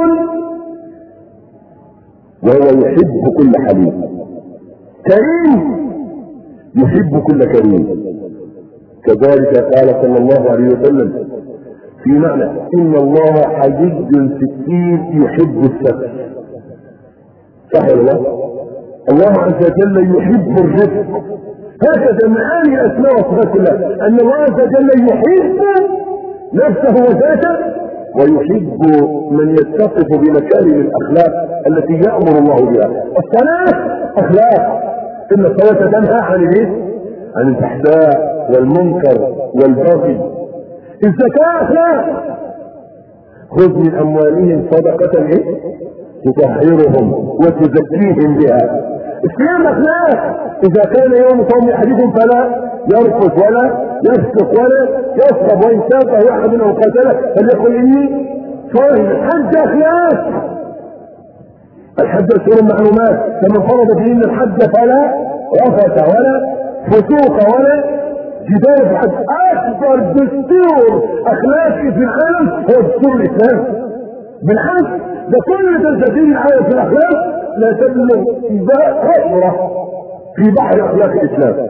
Speaker 1: وهو يحب كل حليم، كريم يحب كل كريم. كذلك قال صلى الله عليه وسلم في معنى ان الله حجج ستين يحب الستر. صح ولا لا؟ الله عز وجل يحب الرفق. هكذا معاني الاسماء والصفات كلها ان الله عز وجل يحب نفسه وذاته ويحب من يتصف بمكارم الاخلاق التي يامر الله بها. الصلاه اخلاق، ان الصلاه تنهى عن الايه؟ عن الفحشاء والمنكر والباطل. الزكاه اخلاق، خذ من اموالهم صدقه ايه؟ تطهرهم وتزكيهم بها. الصيام اخلاق، اذا كان يوم صوم احدكم فلا يرفث ولا يفسق ولا يصخب وان شاء احد او قتله فليقل اني صائم. الحج اخلاق، الحج اشهر معلومات فمن فرض فيهن الحج فلا رفث ولا فسوق ولا جدال في الحج. اكبر دستور اخلاقي في العالم هو دستور الاسلام. بالحج ده كل تلتزم العالم في الاخلاق لا تبلغ قطرة في بحر اخلاق الاسلام،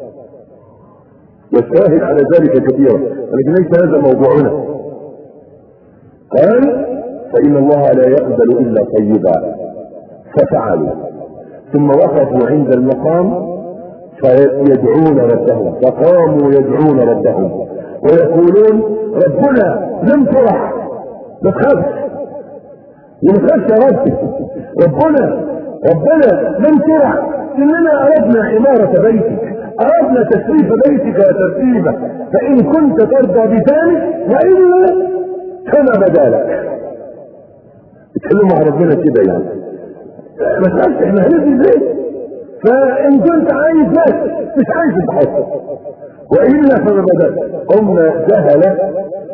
Speaker 1: والشاهد على ذلك كثيرا ولكن ليس هذا موضوعنا. قال فان الله لا يقبل الا طيبا ففعلوا ثم وقفوا عند المقام فيدعون ربهم فقاموا يدعون ربهم ويقولون ربنا لم ترح ما تخافش ونخاف يا رب ربنا ربنا لم ترع اننا اردنا عمارة بيتك اردنا تشريف بيتك وترتيبه فان كنت ترضى بذلك والا كما بدا لك. اتكلموا مع ربنا كده يعني ما تخافش احنا هنبني البيت فان كنت عايز بس مش عايز تحصل والا فما بدا. قمنا جهله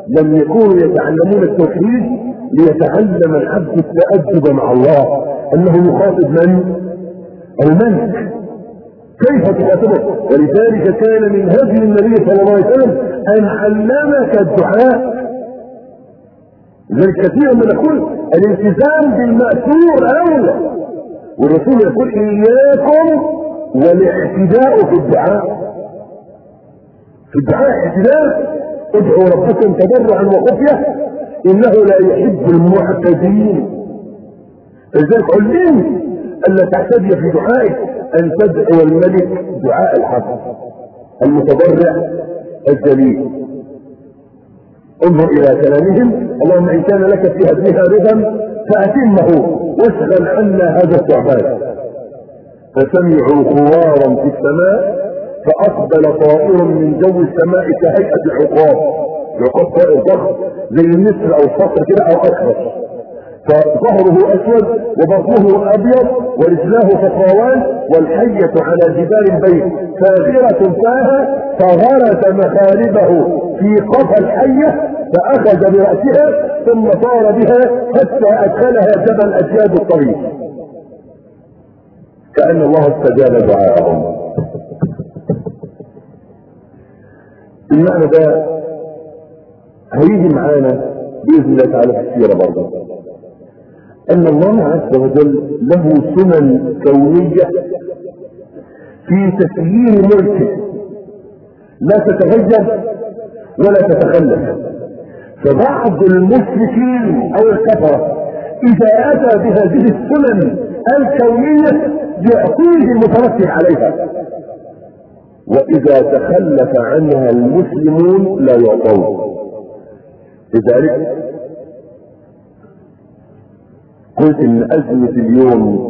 Speaker 1: لم يكونوا يتعلمون التوحيد ليتعلم العبد التأدب مع الله، انه يخاطب من؟ الملك، كيف تخاطبه؟ ولذلك كان من هدي النبي صلى الله عليه وسلم ان علمك الدعاء. لذلك كثيرا ما نقول الالتزام بالمأثور اولى، والرسول يقول اياكم والاعتداء في الدعاء. في الدعاء اعتداء، ادعوا ربكم تضرعا وخفية انه لا يحب المعتدين. لذلك علمت الا تعتدي في دعائك، ان تدعو الملك دعاء الحق المتضرع الذليل. انظر الى كلامهم: اللهم ان كان لك في هدمها رضا فاتمه واشغل عنا هذا الثعبان. فسمعوا خوارا في السماء فاقبل طائر من جو السماء كهيئة العقاب. العقاب طائر ضخم زي النسر او الصقر كده او اكبر، فظهره اسود وبطنه ابيض ورجلاه صفراوان، والحية على جدار البيت فاغرة فاها، فغرس مخالبه في قفا الحية فاخذ برأسها ثم طار بها حتى ادخلها جبل اجياد الطريق، كأن الله استجاب دعاءهم. المعنى ده هيجي معانا باذن الله تعالى في السيره برضه، ان الله عز وجل له سنن كونيه في تسيير ملكه لا تتغير ولا تتخلف. فبعض المشركين او الكفره اذا اتى بهذه السنن الكونيه يعطيه المترتب عليها، واذا تخلف عنها المسلمون لا يعطون. لذلك قلت ان ازمة اليوم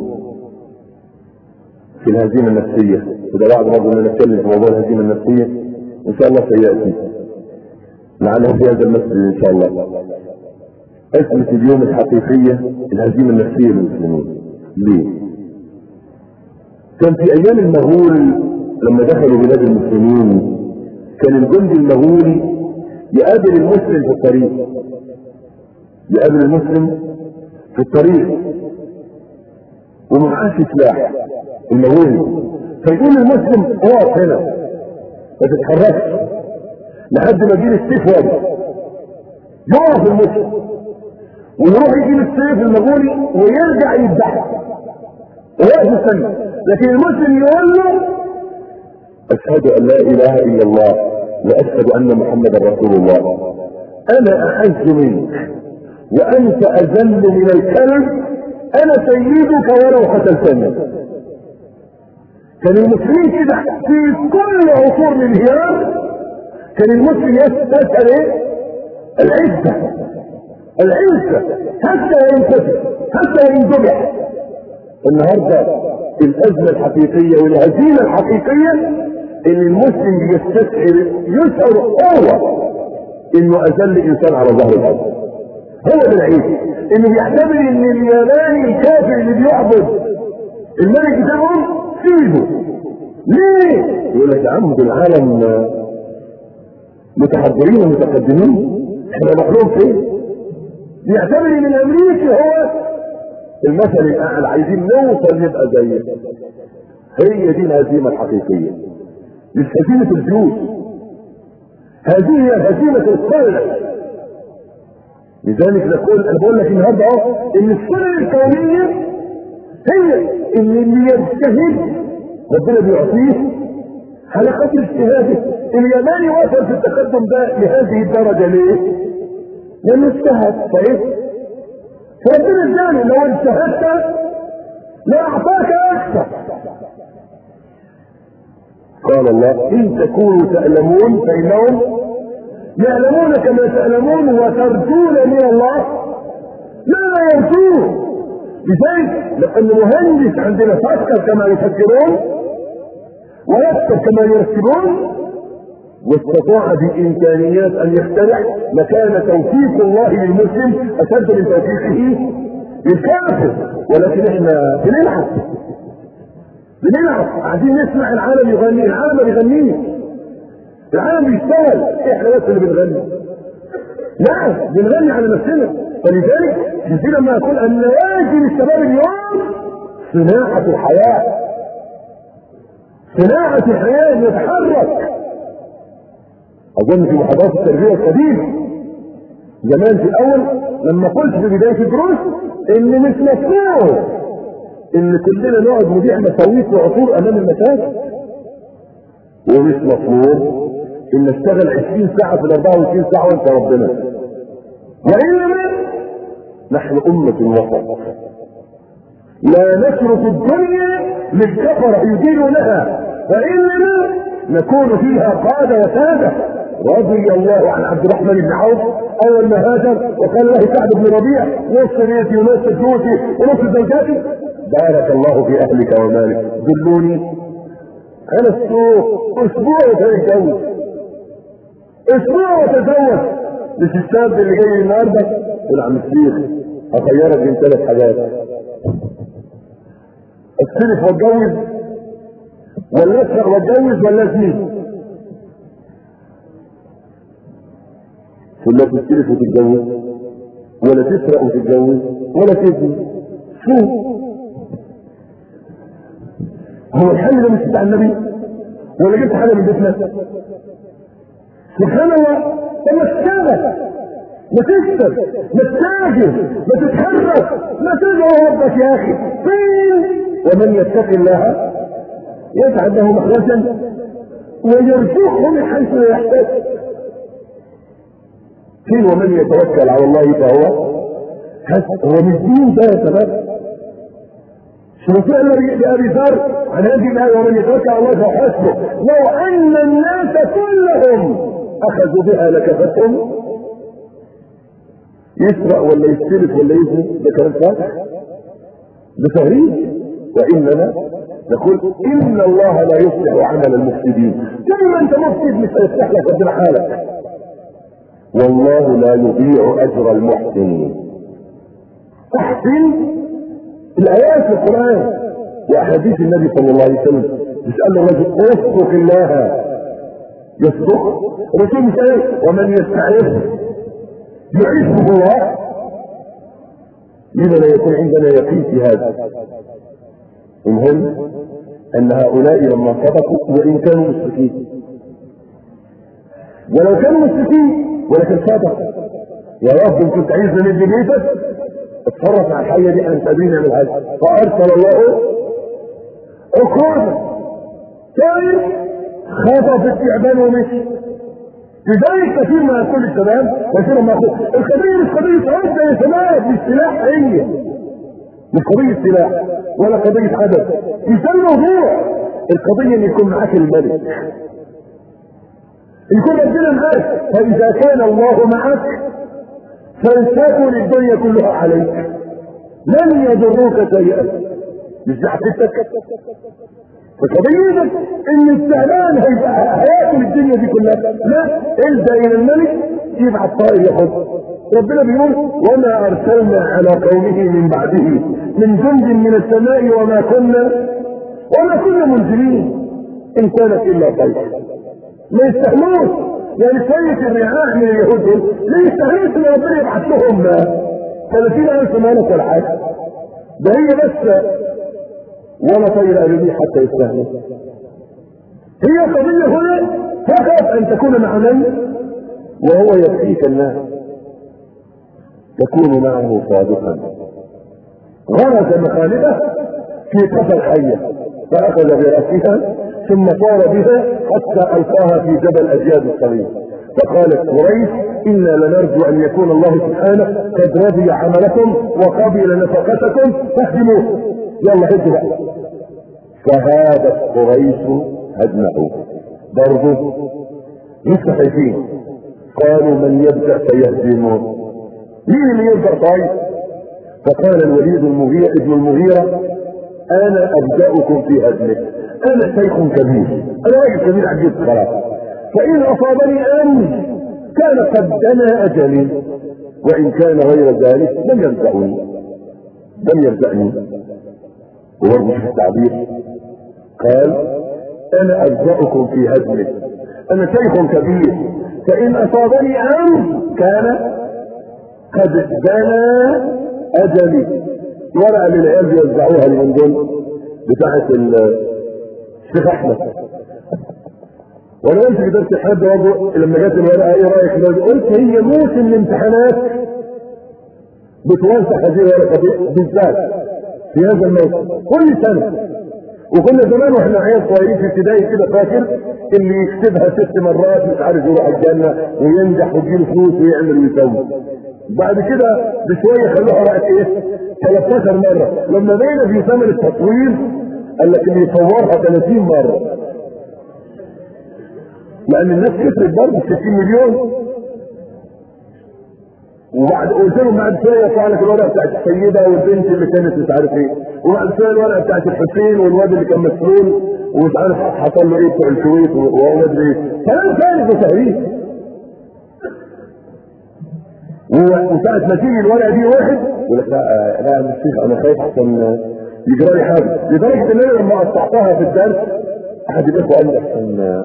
Speaker 1: في الهزيمة النفسية، اذا بعد برضه نتكلم في موضوع الهزيمة النفسية ان شاء الله سيأتي لعله في هذا المسجد ان شاء الله. ازمة اليوم الحقيقية الهزيمة النفسية للمسلمين. ليه؟ كان في ايام المغول لما دخلوا بلاد المسلمين كان الجندي المغولي يقابل المسلم في الطريق، يقابل المسلم في الطريق ومعاه سلاح المغولي، فيقول المسلم اقف هنا ما تتحركش لحد ما يجيب السيف واقف. يقف المسلم ويروح يجيب السيف المغولي ويرجع يذبحه ويقف السنة، لكن المسلم يقول له اشهد ان لا اله الا الله واشهد ان محمدا رسول الله، انا اعز منك وانت اذل من الكلب، انا سيدك ولو قتلتني. كان المسلمين كده في كل عصور الانهيار كان المسلم يسأل ايه؟ العزة، العزة حتى ينقتل حتى ينذبح. النهارده الازمة الحقيقية والهزيمة الحقيقية ان المسلم يستشعر يشعر قوة انه اذل انسان على ظهر الارض. هو ده العيب، انه بيعتبر ان الياباني الكافر اللي بيعبد الملك بتاعهم سيده. ليه؟ يقول لك يا عم دول العالم متحضرين ومتقدمين، احنا مخلوق فين؟ بيعتبر ان الامريكي هو المثل الاعلى، عايزين نوصل نبقى زيه. هي دي الهزيمة الحقيقية، مش هزيمة الجيوش، هذه هي هزيمة القلب. لذلك نقول انا بقول لك النهارده اهو ان السنن الكونية هي ان اللي يجتهد ربنا بيعطيه على قدر اجتهاده. الياباني وصل في التقدم ده لهذه الدرجة ليه؟ لانه اجتهد. صحيح؟ فربنا اداني لو اجتهدت لا اعطاك اكثر. قال الله ان تكونوا تعلمون فانهم يعلمون كما تعلمون وترجون من الله ما لا يرجون. لذلك لان المهندس عندنا فكر كما يفكرون ويكتب كما يرسلون، واستطاع بامكانيات ان يخترع، لكان توفيق الله للمسلم اشد من توفيقه للكافر. ولكن احنا بنلعب بنلعب عايزين نسمع العالم يغني، العالم ما بيغنيش، العالم بيشتغل، احنا بس اللي بنغني.
Speaker 2: لا بنغني على نفسنا. فلذلك نسينا لما اقول ان واجب الشباب اليوم صناعة الحياة، صناعة الحياة يتحرك. اظن في محاضرات التربية القديمة زمان في الاول لما قلت في بداية الدروس ان مش مفروض ان كلنا نقعد نبيع مساويك وعطور امام المساجد، ومش مفروض ان نشتغل عشرين ساعة في الاربعة وعشرين ساعة وانت ربنا. وانما نحن امة وسط لا نترك الدنيا للكفرة يدينونها، فاننا نكون فيها قادة وسادة. رضي الله عن عبد الرحمن بن عوف اول ما هاجر وقال له سعد بن ربيع نص بيتي ونص فلوسي ونص زوجاتي، بارك الله في اهلك ومالك، دلوني على السوق اسبوع وتتجوز، اسبوع وتتزوج. مش الشاب اللي جاي النهارده يقول عم الشيخ اخيرك من ثلاث حاجات، استلف واتجوز ولا اسرق واتجوز ولا ازني؟ ولا تستلف وتتجوز ولا تسرق وتتجوز ولا تزني؟ شو هو الحل ده؟ مش بتاع النبي ولا جبت حاجه من بيتنا؟ سبحان الله. طب ما تشتغل، ما تكسب، ما تتاجر، ما تتحرك، ما تدعو ربك يا اخي. فين ومن يتق الله يجعل له مخرجا ويرزقه من حيث لا يحتاج. فين ومن يتوكل على الله فهو هو مش دين ده يا شباب. شو فعلا لأبي ذر عن هذه الآية ومن يتوكل على الله فهو حسبه لو أن الناس كلهم أخذوا بها لكفتهم. يسرق ولا يستلف ولا يزني ده كلام فاتح، ده تهريج. وإنما نقول إن الله لا يصلح عمل المفسدين. كل ما أنت مفسد مش هيصلح لك ربنا حالك. والله لا يضيع أجر المحسنين. أحسن الآيات في القرآن وأحاديث النبي صلى الله عليه وسلم. يسأل الرجل اصدق الله يصدق، الرسول مش قال ومن يستعف يعزه الله. لما لا يكون عندنا يقين في هذا؟ المهم ان هؤلاء لما صدقوا وان كانوا مشركين، ولو كانوا مشركين ولكن صدقوا، يا رب ان كنت عايز من بيتك اتصرف مع الحية دي ان تدين من هذا، فارسل الله عقابا ثاني خطف التعبان ومشي. لذلك كثير من كل الشباب كثير ما يقول القضية مش قضية عدة يا شباب، مش سلاح، هي مش قضية سلاح ولا قضية عدد، مش ده الموضوع. القضية ان يكون معاك الملك، يكون ربنا معاك. فاذا كان الله معك فلتكن الدنيا كلها عليك، لن يضروك شيئا. مش دعفتك فقضيتك ان التعبان هيبقى هياكل الدنيا دي كلها، لا، الجا الى الملك يبعث طائر ياخذ. ربنا بيقول وما ارسلنا على قومه من بعده من جند من السماء وما كنا وما كنا منزلين ان كانت الا طير. ما يستهلوش يعني شوية الرعاع من اليهود دول لا يستهلوش ان ربنا يبعث لهم ثلاثين الف ملك ولا حاجه، ده هي بس ولا طير أبدي حتى يستهلك. هي قضية هنا فقط أن تكون مع من وهو يكفيك الناس، تكون معه صادقا. غرز مخالبه في قفا الحية فأخذ برأسها ثم طار بها حتى ألقاها في جبل أجياد الصغير. فقالت قريش إنا لنرجو أن يكون الله سبحانه قد رضي عملكم وقبل نفقتكم فاهدموه، يلا هدوا بقى. فهادت قريش هدمه برضه لسه خايفين. قالوا من يبدأ فيهزمون، مين اللي يبدأ طيب؟ فقال الوليد المغيرة ابن المغيرة انا ابدأكم في هدمه، انا شيخ كبير، انا راجل كبير عجيز خلاص، فان اصابني امر كان قد دنا اجلي وان كان غير ذلك لم يبدأني لم يبدأني ووضح التعبير. قال انا ابدأكم في هدمه، انا شيخ كبير فان اصابني امر كان قد دنا اجلي. ورقه اللي العيال بيوزعوها اليومين دول بتاعت الشيخ احمد. وانا قلت في درس الحد برضه لما جت الورقه ايه رايك؟ قلت هي موسم الامتحانات بتوزع هذه الورقه بالذات في هذا الموسم كل سنه. وكنا زمان واحنا عيال صغيرين في ابتدائي كده فاكر اللي يكتبها ست مرات مش عارف يروح الجنه وينجح ويجيله فلوس ويعمل ويسوي. بعد كده بشويه خلوها ورقه ايه؟ ثلاثة عشر مره. لما بقينا في ثمن التصوير قال لك اللي يصورها ثلاثين مره. لان الناس كسرت برضه ستين مليون. وبعد قلت لهم بعد شويه يطلع لك الورقه بتاعت السيده والبنت اللي كانت مش عارف ايه، وبعد شويه الورقه بتاعت الحسين والواد اللي كان مسؤول ومش عارف حصل له ايه بتوع الكويت واولاد ايه. كلام ثالث وتهريج. وساعه ما تيجي الورقه دي واحد يقول لك لا لا مش شيخ انا خايف احسن يجرى لي حاجه. لدرجه ان انا لما قطعتها في الدرس احد الاخوه قال لي احسن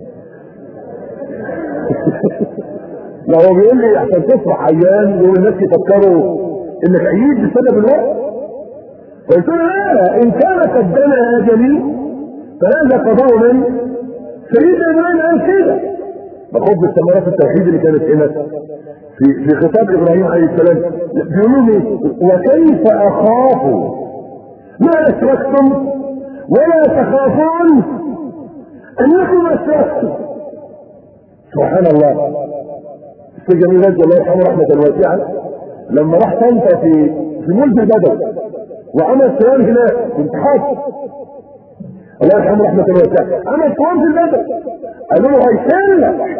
Speaker 2: لا هو بيقول لي عشان تصبح عيان والناس يفكروا انك عييت بسبب الوقت. قلت له لا ان كان قد دنا اجلي فهذا قضاء من سيدنا ابراهيم قال كده. باخد بالثمرات التوحيد اللي كانت هنا في في خطاب ابراهيم عليه السلام بيقولوا لي وكيف اخاف ما اشركتم ولا تخافون انكم اشركتم. سبحان الله. في جميل جدا الله يرحمه رحمه واسعه لما راح طنطا في في ملك البدر وعمل صيام هناك كنت حاطط الله يرحمه رحمه واسعه عمل صيام في البدر قالوا له هيشيلك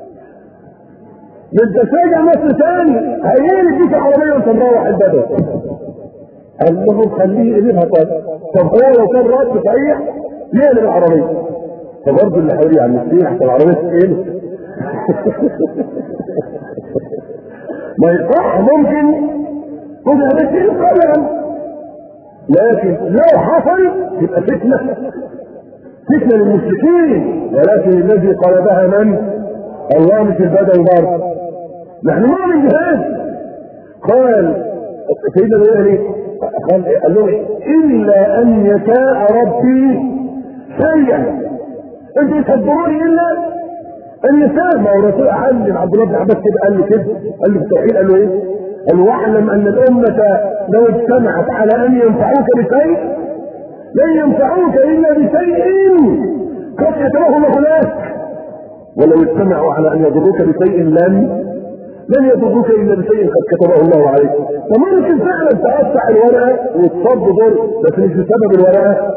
Speaker 2: انت راجع مصر ثاني هيجي يديك عربيه وانت مروح البدر. قال له خليه يقلبها طب طب هو لو كان رد صحيح يقلب العربيه. فبرضه اللي حواليه عن السيح عشان العربيه تقلب ما يصح ممكن ممكن بس يقلب لكن لو حصل تبقى فتنه فتنه للمشركين. ولكن الذي قلبها من؟ الله مش البدوي برضه. نحن ما من جهاز. قال سيدنا ابراهيم قال قال له الا ان يشاء ربي شيئا. انتوا تخبروني الا النساء. ما هو الرسول علم عبد الله بن عباس كده قال له كده قال له في التوحيد قال له ايه؟ قال واعلم ان الامه لو اجتمعت على ان ينفعوك بشيء لن ينفعوك الا بشيء قد كتبه الله لك ولو اجتمعوا على ان يضروك بشيء لن لن يضروك الا بشيء قد كتبه الله عليك. فممكن فعلا تقطع الورقه وتصب ضر بس مش بسبب الورقه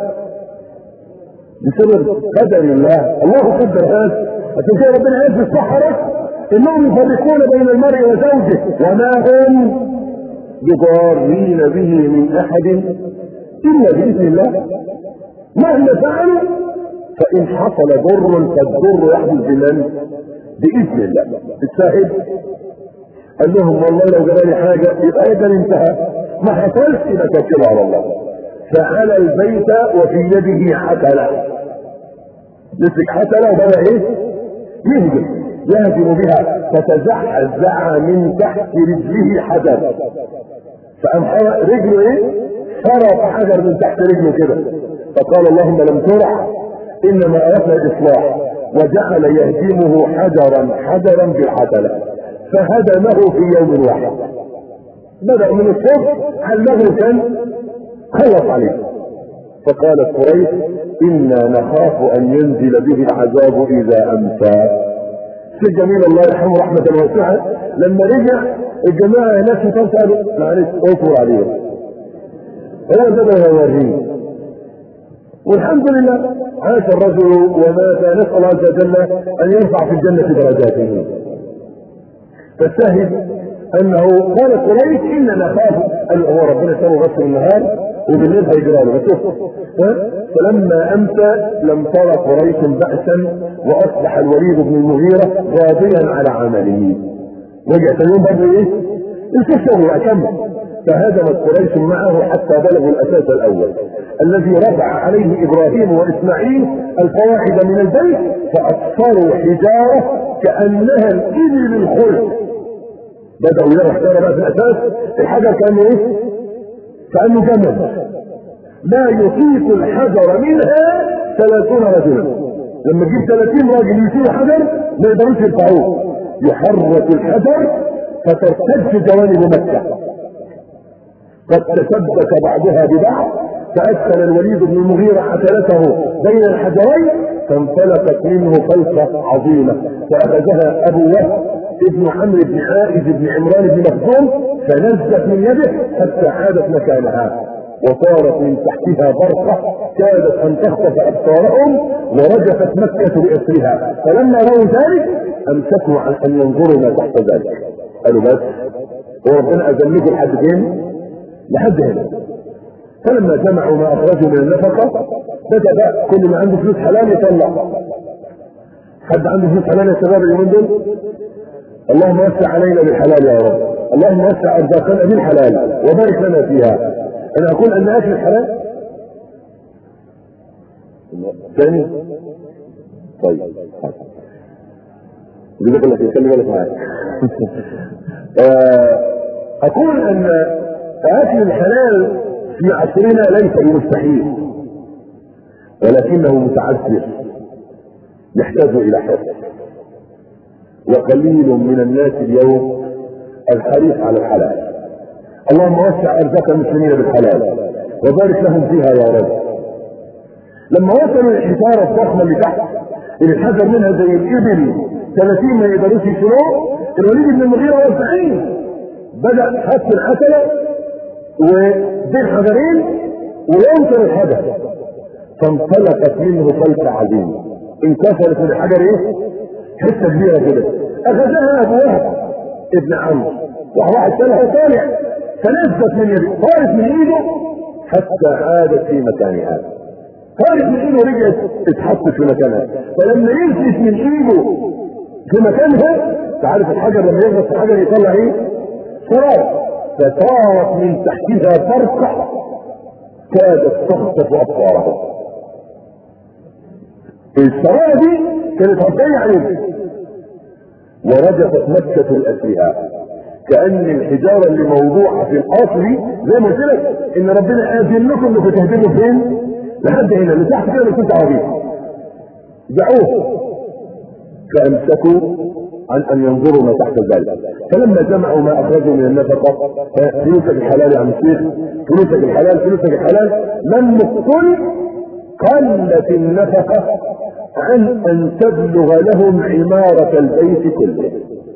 Speaker 2: بسبب قدر الله. الله قدر هذا. عشان كده ربنا قال في الصحراء انهم يفرقون بين المرء وزوجه وما هم بضارين به من احد الا باذن الله. مهما فعلوا فان حصل ضر فالضر يحدث بمن؟ باذن الله. الشاهد قال لهم والله لو جرالي حاجه يبقى اذا انتهى. ما حصلش يبقى توكلوا على الله. فعلى البيت وفي يده حتله. مسك حتله وبدا ايه؟ يهجم يهجم بها فتزحزح من تحت رجله حجر. فقام رجله ايه؟ فرط حجر من تحت رجله كده. فقال اللهم لم ترح انما اردنا الاصلاح وجعل يهدمه حجرا حجرا بالحتله فهدمه في يوم واحد. بدأ من الصبح علمه كان خلص عليه. فقالت قريش انا نخاف ان ينزل به العذاب اذا امسى. سيد جميل الله يرحمه رحمه واسعه لما رجع الجماعه هناك قالوا معلش اصبر عليه هو بدأ يوريه. والحمد لله عاش الرجل ومات. نسال الله عز وجل ان يرفع في الجنه درجاته. فالشاهد انه قال قريش اننا نخاف. قال هو ربنا سوى غسل النهار وبالليل هيجرى له. فلما امسى لم ترى قريش بأسا واصبح الوليد بن المغيرة راضيا على عمله. رجع ثاني يوم برضه ايه؟ الكسر واكمل. فهدمت قريش معه حتى بلغوا الاساس الاول الذي رفع عليه ابراهيم واسماعيل القواعد من البيت، فاكثروا حجاره كانها الابل الخلق. بداوا يروا حجاره بقى في الاساس، الحجر كانه ايه؟ كانه جمل لا يطيق الحجر منها ثلاثون رجلا. لما تجيب ثلاثين راجل يشيلوا حجر ما يقدروش يرفعوه، يحرك الحجر فترتج جوانب مكه. قد تشبك بعضها ببعض، فأدخل الوليد بن المغيرة عتلته بين الحجرين فانطلقت منه خلقة عظيمة، فأخذها أبو وهب ابن عمرو بن عائذ بن عمران بن مخزوم فنزت من يده حتى عادت مكانها، وصارت من تحتها برقة كادت أن تخطف أبصارهم، ورجفت مكة بأسرها. فلما رأوا ذلك أمسكوا عن أن ينظروا ما تحت ذلك، قالوا بس وربنا أذن لكم لحد فين؟ لحد هنا. فلما جمعوا ما اخرجوا من النفقه بدا بقى كل ما عنده فلوس حلال يطلع. حد عنده فلوس حلال يا شباب اليومين دول؟ اللهم وسع علينا بالحلال يا رب، اللهم وسع ارزاقنا بالحلال وبارك لنا فيها. انا اقول ان اكل الحلال ثاني طيب جزاك الله خير، خلي بالك معايا. اقول ان اكل الحلال في عصرنا ليس بمستحيل، ولكنه متعذر يحتاج الى حرص، وقليل من الناس اليوم الحريص على الحلال. اللهم وسع ارزاق المسلمين بالحلال وبارك لهم فيها يا رب. لما وصلوا الحجاره الضخمه اللي تحت اللي الحجر منها زي الابل ثلاثين ما يقدروش يشيلوه، الوليد بن المغيره والزعيم بدا حط العتله وبين حجرين وينكر الحجر، فانطلقت منه خلقة عظيمة انكسرت من الحجر ايه؟ حته كبيره كده. اخذها ابو وهب ابن عمرو وواحد ثاني طالع فنزت من يده، طارت من ايده حتى عادت في مكانها. طارت من ايده ورجعت اتحطت في مكانها، فلما ينزلت من ايده في مكانها، تعرف الحجر لما يغلط في الحجر يطلع ايه؟ شراب، فصارت من تحتها فرقة كادت تخطف أبصارهم. الشرارة دي كانت هتضيع عليهم، ورجفت مكة لأسرها، كأن الحجارة اللي موضوعة في الأصل زي ما قلت لك إن ربنا آذن لكم إنكم تهدموا فين؟ لحد هنا اللي تحت كده لكم عربية. دعوه فأمسكوا عن ان ينظروا ما تحت ذلك. فلما جمعوا ما اخرجوا من النفقه، فلوسك الحلال يا عم الشيخ، فلوسك الحلال فلوسك الحلال، لم الكل قلت النفقه عن ان تبلغ لهم عماره البيت كله.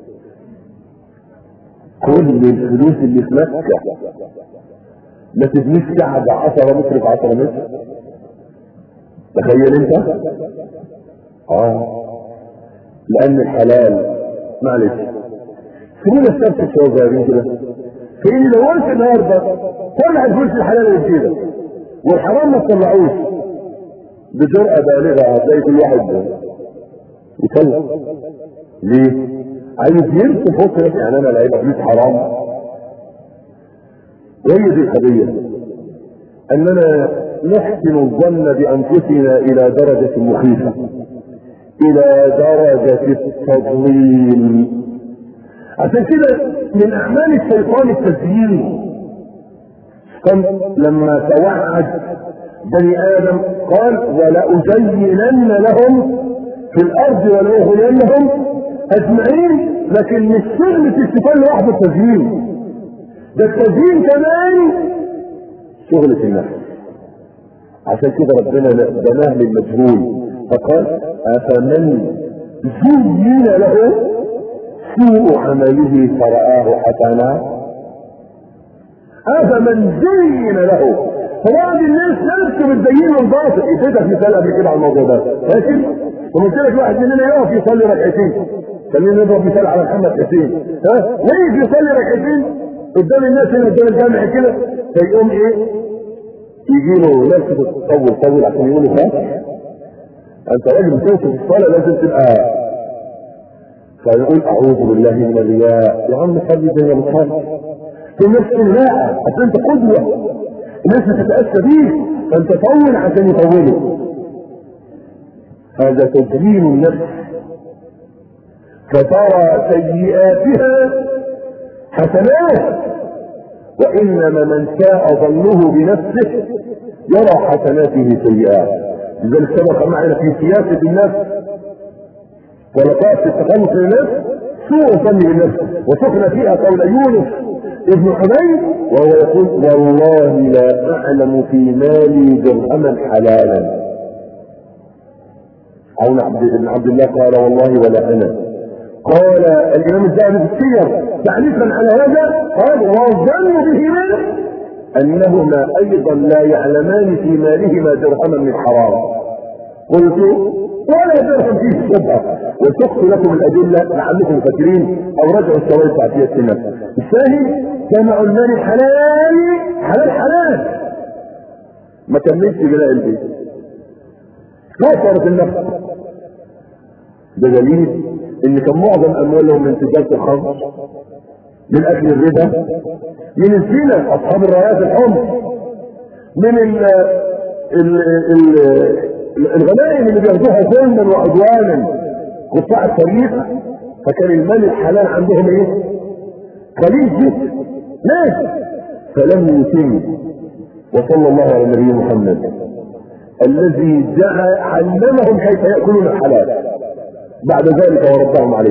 Speaker 2: كل الفلوس اللي في مكه ما تبنيش كعبه عشرة متر في عشرة متر. تخيل انت؟ اه لان الحلال معلش خلينا نستبسط شويه صغيرين كده. فإن لو قلت النهارده طلع الفلوس الحلال الجديده والحرام ما تطلعوش بجرأة بالغه، هتلاقي كل واحد يطلع. ليه؟ عايز يرسم فكره يعني انا لا يبقى فلوس حرام. وهي دي القضيه، اننا نحسن الظن بانفسنا الى درجه مخيفه، الى درجة التضليل. عشان كده من اعمال الشيطان التزيين. كان لما توعد بني ادم قال ولأزينن لهم في الارض ولأغوينهم اجمعين، لكن مش شغلة الشيطان لوحده التزيين، ده التزيين كمان شغلة النفس. عشان كده ربنا بناه للمجهول فقال افمن زين له سوء عمله فرآه حسنا. افمن زين له، فبعض الناس نفسه بتزين له الباطل. اديتك مثال قبل كده على الموضوع ده، لكن وقلت لك واحد مننا يقف يصلي ركعتين، خلينا نضرب مثال على محمد حسين، ها ويجي يصلي ركعتين قدام الناس هنا قدام الجامع كده، فيقوم ايه؟ يجي له ناس تطول طول عشان يقولوا فاتح. انت راجل بتوصف الصلاه لازم تبقى، فيقول اعوذ بالله من الرياء. يا عم صلي زي ما بتصلي، في نفس اللاعة عشان انت قدوة الناس بتتأسى بيك فانت طول عشان يطولوا. هذا تجميل النفس فترى سيئاتها حسنات، وإنما من ساء ظنه بنفسه يرى حسناته سيئات. لذلك سبق معنا في سياسة النفس ولقاء في التخلص من النفس سوء ظن بالنفس، وشفنا فيها قول يونس ابن حبيب وهو يقول والله لا أعلم في مالي درهما حلالا. عون ابن عبد الله قال والله ولا أنا. قال الإمام الذهبي في السير تعليقا على هذا قال والظن بهما أنهما أيضا لا يعلمان في مالهما درهما من حرام. قلت ولا درهم فيه شبهة، وسقت لكم الأدلة لعلكم فاكرين أو رجعوا الشوائب تعطية النفس. الثاني جمع المال الحلال حلال حلال ما كملش بلاء البيت كثرت النفس. ده دليل ان كان معظم اموالهم من تجاره الخمر، من اكل الربا، من الزنا اصحاب الرايات الحمر، من ال ال ال الغنائم اللي بياخدوها ظلما وعدوانا قطاع الطريق. فكان المال الحلال عندهم ايه؟ قليل جدا. ليه؟ فلم يتم. وصلى الله على النبي محمد الذي جعل علمهم كيف ياكلون الحلال بعد ذلك وربهم عليه.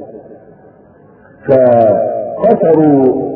Speaker 2: فخسروا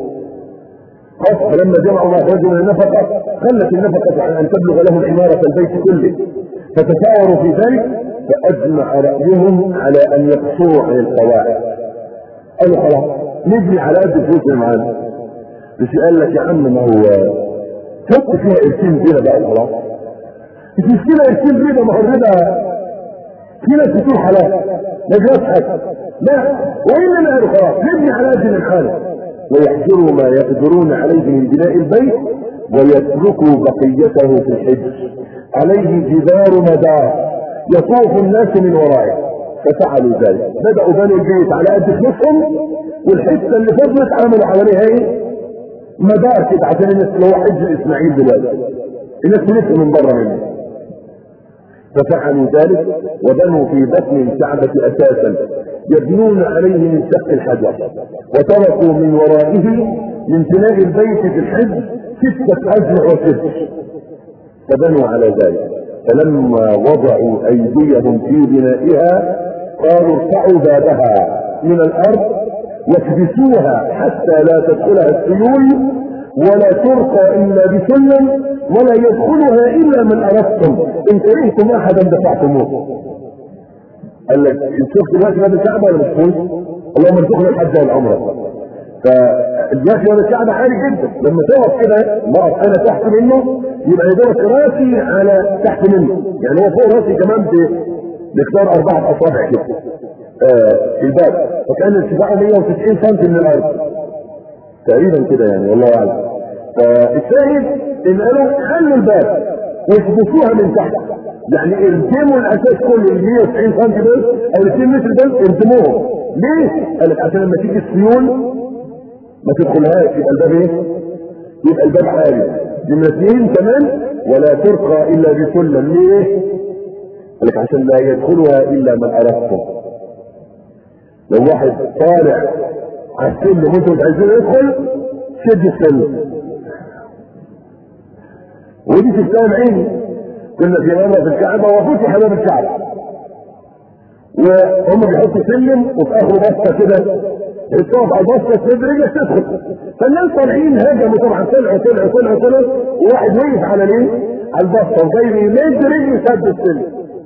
Speaker 2: قصر لما جمعوا مع رجل النفقه خلت النفقه عن ان تبلغ لهم عماره البيت كله، فتشاوروا في ذلك فاجمع رايهم على ان يقصروا عن القواعد. قالوا خلاص نبني على قد الفلوس اللي معانا. بس قال لك يا عم ما هو حط فيها قرشين كده بقى خلاص. مش مشكله قرشين ربا، ما هو الربا في ناس بتقول حلال ما جراش حاجه، لا وانما قالوا خلاص نبني على قد الحاله ويحجروا ما يقدرون عليه من بناء البيت ويتركوا بقيته في الحج. عليه جدار مدار يطوف الناس من ورائه، ففعلوا ذلك. بدأوا بنوا البيت على قد فلوسهم، والحته اللي فضلت عملوا حواليها ايه؟ مدار كده عشان الناس اللي هو حج اسماعيل دلوقتي الناس تلف من بره منه. ففعلوا ذلك وبنوا في بطن الكعبة اساسا يبنون عليه من سقف الحجر، وتركوا من ورائه من بناء البيت في الحج ستة أذرع وست، فبنوا على ذلك. فلما وضعوا أيديهم في بنائها قالوا ارفعوا بابها من الأرض واكبسوها حتى لا تدخلها السيول ولا ترقى إلا بسلم ولا يدخلها إلا من أردتم، إن كرهتم أحدا دفعتموه. قال لك شفت دلوقتي باب الكعبة ولا مش فوز؟ اللهم ارزقنا الحج والعمرة. فالدخل باب الكعبة عالي جدا، لما تقف كده بقف أنا تحت منه يبقى يدورك راسي على تحت منه، يعني هو فوق راسي كمان بمقدار أربعة أصابع كده آه الباب، فكان ارتفاعه مية وتسعين سم من الأرض تقريبا كده يعني والله أعلم. فالشاهد إن قالوا خلوا الباب ويثبتوها من تحت، يعني ارتموا الاساس كله ال مية وتسعين سم دول او ال اتنين متر دول ارتموهم. ليه؟ قال لك عشان لما تيجي السيول ما تدخلهاش، يبقى الباب ايه؟ يبقى الباب عالي. نمرة اثنين كمان ولا ترقى الا بسلم. ليه؟ قال لك عشان لا يدخلها الا من اردتم. لو واحد طالع على السلم وانتم مش عايزين يدخل شد السلم. ودي تستاهل عيني. كنا في مرة في الكعبة وفتح باب الكعبة وهم بيحطوا سلم وفي اخره بسطة كده الطواف على البسطة تمد رجلك تدخل، فالناس طالعين هاجموا طبعا طلعوا طلعوا طلعوا طلعوا وواحد وقف على الايه؟ على البسطة وجاي يمد رجله سد السلم.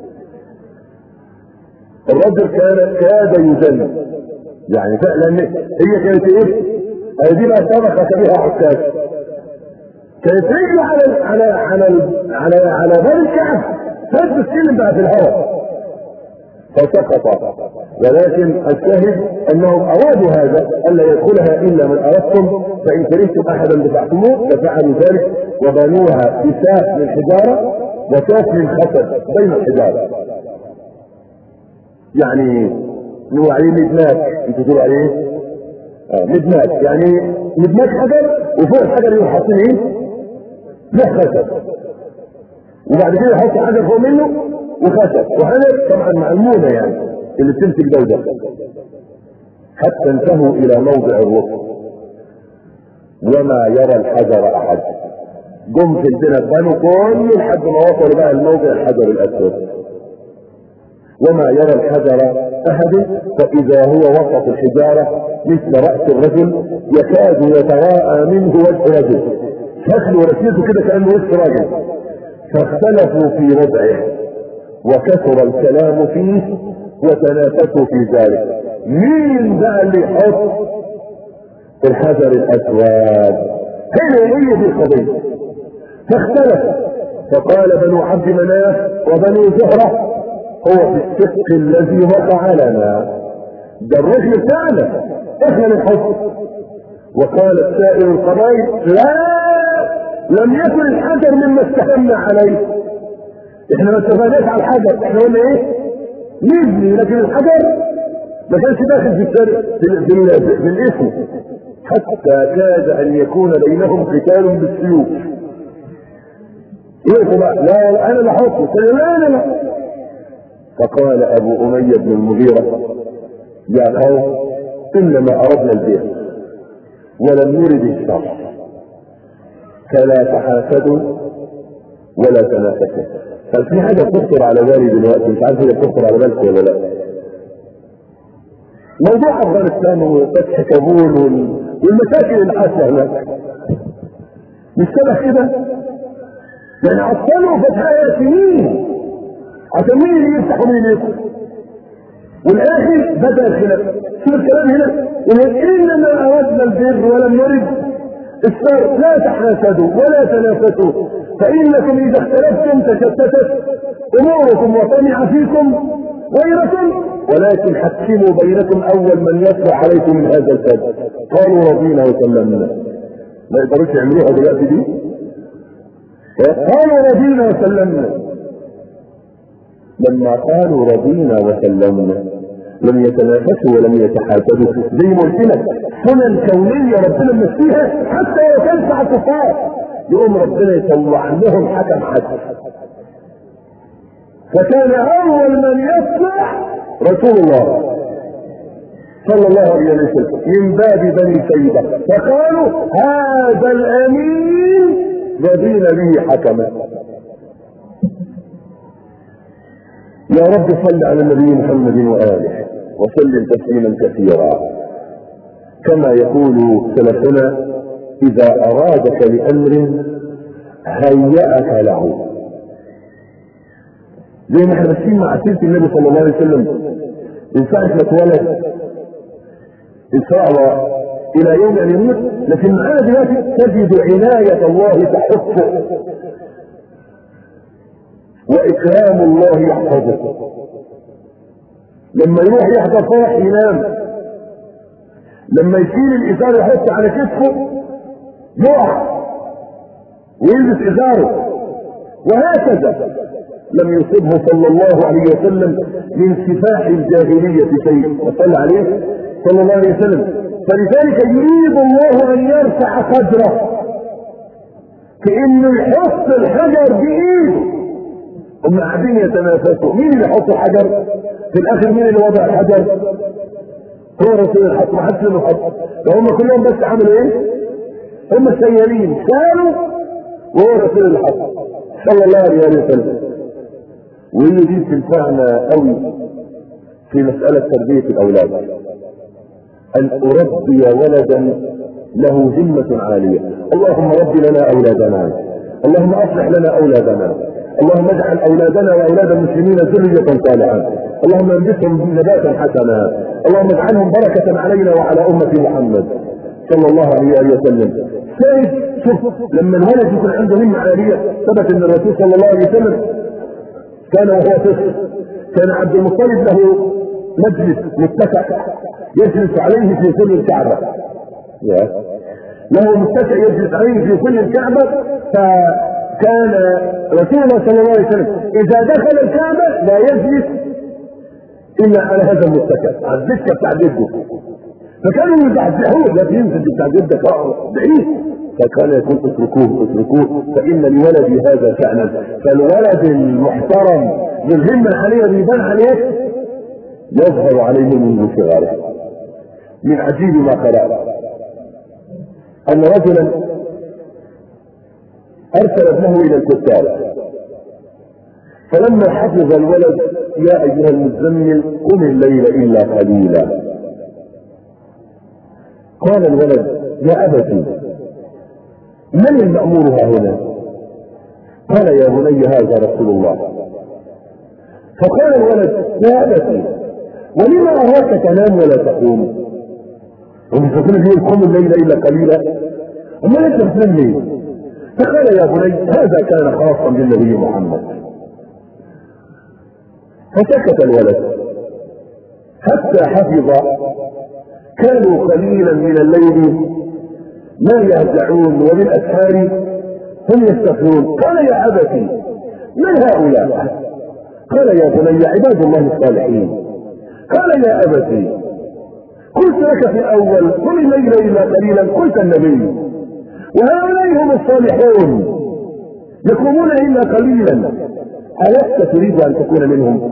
Speaker 2: الرجل كان كاد يذل، يعني فعلا هي كانت ايه؟ هي دي بقى طبقة كبيرة حساس، كانت رجله على على على على على باب الكعبة فات السلم بقى في الهواء فسقط. ولكن الشاهد انهم ارادوا هذا الا يدخلها الا من اردتم، فان كرهتم احدا دفعتموه، ففعلوا ذلك وبنوها بساق من حجاره وساق من خشب بين الحجاره. يعني نوع عليه مدناك انتوا تقولوا عليه اه مدماج، يعني مدماج حجر وفوق الحجر يروح حاطين ايه؟ له خشب، وبعد كده يحط حجر فوق منه وخشب وحجر طبعا معلومه يعني اللي بتمسك ده وده، حتى انتهوا الى موضع الركن وما يرى الحجر احد. جم في الدنيا بنوا كله لحد ما وصلوا بقى لموضع الحجر الاسود، وما يرى الحجر احد، فاذا هو وسط الحجاره مثل راس الرجل يكاد يتراءى منه وجه رجل، شكله ورسمته كده كانه وجه راجل. فاختلفوا في وضعه وكثر الكلام فيه وتنافسوا في ذلك، مين بقى اللي يحط الحجر الاسود؟ هنا هي دي القضيه. فاختلف، فقال بنو عبد مناف وبنو زهره هو في الشق الذي وقع لنا، ده الرجل بتاعنا احنا نحط. وقال سائر القبائل لا، لم يكن الحجر مما استهمنا عليه، احنا ما اتفقناش على الحجر، احنا قلنا ايه؟ نبني، لكن الحجر ما كانش داخل في الشرع في, في, في, في الاسم، حتى كاد ان يكون بينهم قتال بالسيوف. يقول بقى لا انا اللي احطه، لا انا لا. فقال ابو اميه بن المغيره يا قوم انما اردنا البيع ولم نرد الشر، فلا تحاسدوا ولا تنافسوا. ففي حاجه بتخطر على بالي دلوقتي، مش عارف هي بتخطر على بالك ولا لا. موضوع افغانستان وفتح كابول والمشاكل اللي حاصله هناك مش شبه كده؟ يعني عطلوا فتحها سنين عشان مين اللي يفتح ومين اللي يفتح، والاخر بدا الخلاف. شوف الكلام هنا، انما اردنا البر ولم نرد الشر، لا تحاسدوا ولا تنافسوا فانكم اذا اختلفتم تشتتت اموركم وطمع فيكم غيركم، ولكن حكموا بينكم اول من يطلع عليكم من هذا الفجر. قالوا رضينا وسلمنا. ما يقدروش يعملوها دلوقتي دي؟ قالوا رضينا وسلمنا. لما قالوا رضينا وسلمنا لم يتنافسوا ولم يتحاسدوا، زي ما قلت لك سنن كونيه ربنا مشيها حتى لو كان ساعه كفار يقوم ربنا يطلع لهم حكم حسن. فكان اول من يطلع رسول الله صلى الله عليه وسلم من باب بني شيبه، فقالوا هذا الامين رضينا به حكما. يا رب صل على النبي محمد واله وسلم تسليما كثيرا. كما يقول سلفنا اذا ارادك لامر هيأك له، زي ما احنا ماشيين مع سيره النبي صلى الله عليه وسلم من ساعه ما اتولد ان شاء الله الى يوم ان يموت، لكن معانا دلوقتي تجد عنايه الله تحفه واكرام الله يحفظه. لما يروح يحضر فرح ينام، لما يشيل الازار يحط على كتفه يقع ويلبس ازاره، وهكذا لم يصبه صلى الله عليه وسلم من سفاح الجاهليه شيء، وصلى عليه صلى الله عليه وسلم. فلذلك يريد الله ان يرفع قدره في انه يحط الحجر بايده. هم قاعدين يتنافسوا مين اللي يحط الحجر في الاخر، مين اللي وضع الحجر؟ هو رسول الحق، ما حدش له حق. هم كلهم بس عملوا ايه؟ هم السيالين شالوا وهو رسول الحق صلى الله عليه وسلم. وهي دي تنفعنا قوي في مسألة تربية الأولاد، أن أربي ولدا له همة عالية. اللهم رب لنا أولادنا، اللهم أصلح لنا أولادنا، اللهم اجعل أولادنا وأولاد المسلمين ذرية صالحة، اللهم انبتهم نباتا حسنا، اللهم اجعلهم بركة علينا وعلى أمة محمد صلى الله عليه وسلم. شايف شوف لما الولد يكون عنده همة عالية، ثبت ان الرسول صلى الله عليه وسلم كان وهو طفل كان عبد المطلب له مجلس متسع يجلس عليه في كل الكعبة، له متسع يجلس عليه في كل الكعبة. فكان رسول الله صلى الله عليه وسلم اذا دخل الكعبة لا يجلس الا على هذا المتسع، على الدكة بتاع جده. فكانوا يزعزعوه، لا ينزل بتاع جدك بعيد، فكان يقول اتركوه اتركوه فان لولدي هذا شأنا. فالولد المحترم بالهمة العالية بيبان عليه يظهر عليه منذ صغاره. من عجيب ما قرأ ان رجلا ارسل ابنه الى الكتاب، فلما حفظ الولد يا ايها المزمل قم الليل الا قليلا، قال الولد يا ابتي من المأمور ها هنا؟ قال يا بني هذا رسول الله. فقال الولد يا ابتي ولما اراك تنام ولا تقوم؟ ومش تقول لي قم الليل الا قليلا، اما انت بتنام ليه؟ فقال يا بني هذا كان خاصا بالنبي محمد. فسكت الولد حتى حفظ. كانوا قليلا من الليل ما يهجعون وبالاسحار هم يستغفرون. قال يا ابتي من هؤلاء؟ قال يا بني عباد الله الصالحين. قال يا ابتي قلت لك في الاول قل الليل الا قليلا، قلت النبي، وهؤلاء هم الصالحون يقومون الا قليلا، ألست تريد ان تكون منهم؟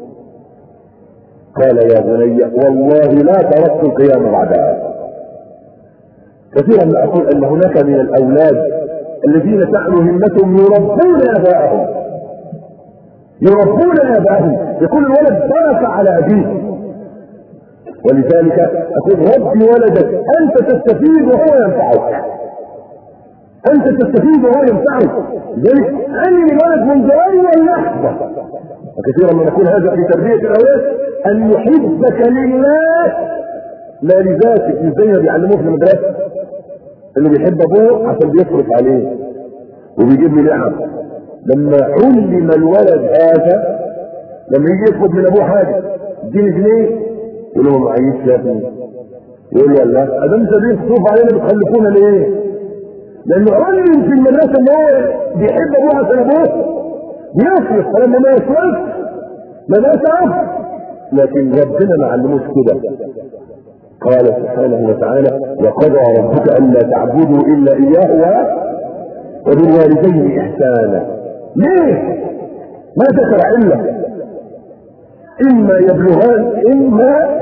Speaker 2: قال يا بني والله لا تركت القيام بعدها. كثيرا ما اقول ان هناك من الاولاد الذين تعلو همتهم يربون اباءهم يربون اباءهم يقول الولد برك على ابيه. ولذلك اقول ربي ولدك انت تستفيد وهو ينفعك، انت تستفيد وهو ينفعك. لذلك علم الولد منذ اول لحظه، وكثيرا ما نقول هذا في تربيه الاولاد، ان يحبك لله لا لذاتك. مش زي ما بيعلموه في المدرسه انه بيحب ابوه عشان بيصرف عليه وبيجيب له لعب. لما علم الولد هذا لما يجي يطلب من ابوه حاجه اديني جنيه يقول له ما معيش يا ابني، يقول له لا ادام انت بتصرف علينا بتخلفونا ليه؟ لانه علم في المدرسه ان هو بيحب ابوه عشان ابوه بيصرف، فلما ما يصرفش ما بقاش عارف. لكن ربنا ما علموش كده. قال سبحانه وتعالى وقضى ربك الا تعبدوا الا اياه وبالوالدين احسانا. ليه؟ ما ذكر عله. اما يبلغان اما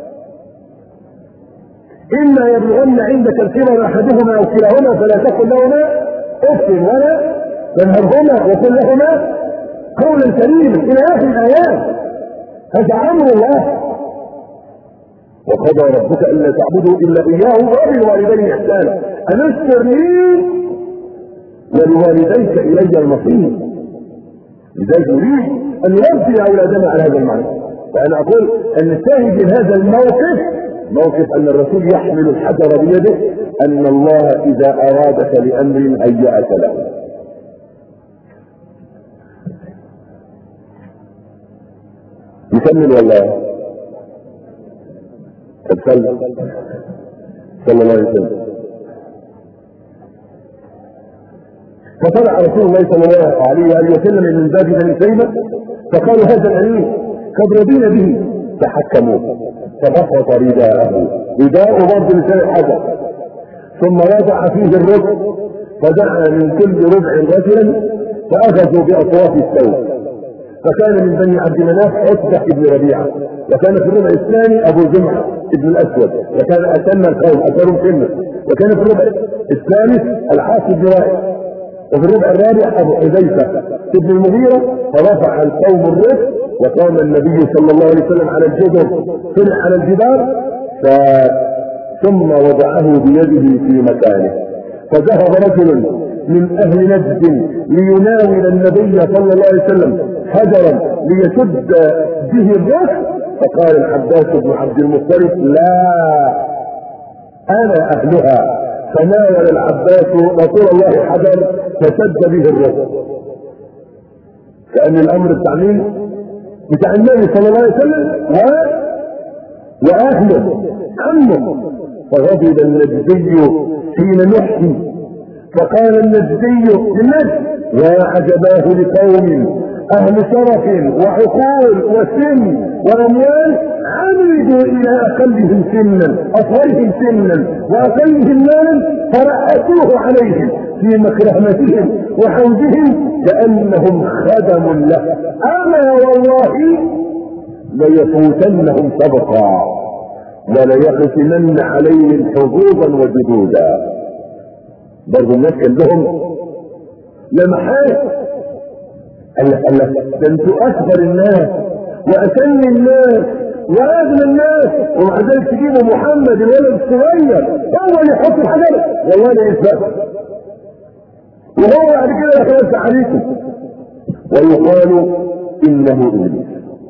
Speaker 2: اما يبلغن عندك الكبر احدهما او كلاهما فلا تقل لهما اف ولا تنهرهما وقل لهما قولا كريما الى اخر الايات. هذا امر الله. وقضى ربك الا تعبدوا الا اياه وبالوالدين احسانا ان اشكر لي ولوالديك الي المصير. لذلك نريد ان نربي اولادنا على هذا المعنى. فانا اقول ان الشاهد من هذا الموقف موقف ان الرسول يحمل الحجر بيده، ان الله اذا ارادك لامر هيأك له. يكمل ولا اتكلم صلى الله عليه وسلم. فطلع رسول الله صلى الله عليه وسلم من باب بني شيبة فقالوا هذا الامير قد رضينا به فحكموه فبسط رداءه، رداءه برضه لسان الحجر، ثم وضع فيه الربع فدعا من كل ربع رجلا فاخذوا باطراف الثوب. فكان من بني عبد مناف عتبة بن ربيعة، وكان في الربع الثاني ابو جمعة ابن الاسود، وكان اتم القوم اكثرهم سنا، وكان في الربع الثالث العاص بن وائل، وفي الربع الرابع ابو حذيفة ابن المغيرة. فرفع القوم الرزق وقام النبي صلى الله عليه وسلم على الجدر طلع على الجبال ف... ثم وضعه بيده في مكانه. فذهب رجل من اهل نجد ليناول النبي صلى الله عليه وسلم حجرا ليشد به الرزق، فقال العباس بن عبد المطلب لا انا اهلها، فناول العباس رسول الله حجر فشد به الرزق. كأن الامر التعليم بتاع النبي صلى الله عليه وسلم و... واهله عمه. فغضب النجدي حين نحي فقال النجدي للنجد يا عجباه لقوم اهل شرف وعقول وسن واموال عملوا مدوا الى اقلهم سنا اصغرهم سنا واقلهم مالا فرأسوه عليهم في مكرمتهم وحوزهم كأنهم خدم له. اما والله ليفوتنهم سبقا وليقسمن عليهم حظوظا وجدودا. برضو الناس كان لهم لمحات. قال لك قال لك ده انتوا اكبر الناس واسن الناس واغنى الناس ومع ذلك تجيبوا محمد الولد الصغير هو اللي يحط الحجر والله لا يثبت وهو بعد كده يتوسع عليكم ويقال انه ابليس.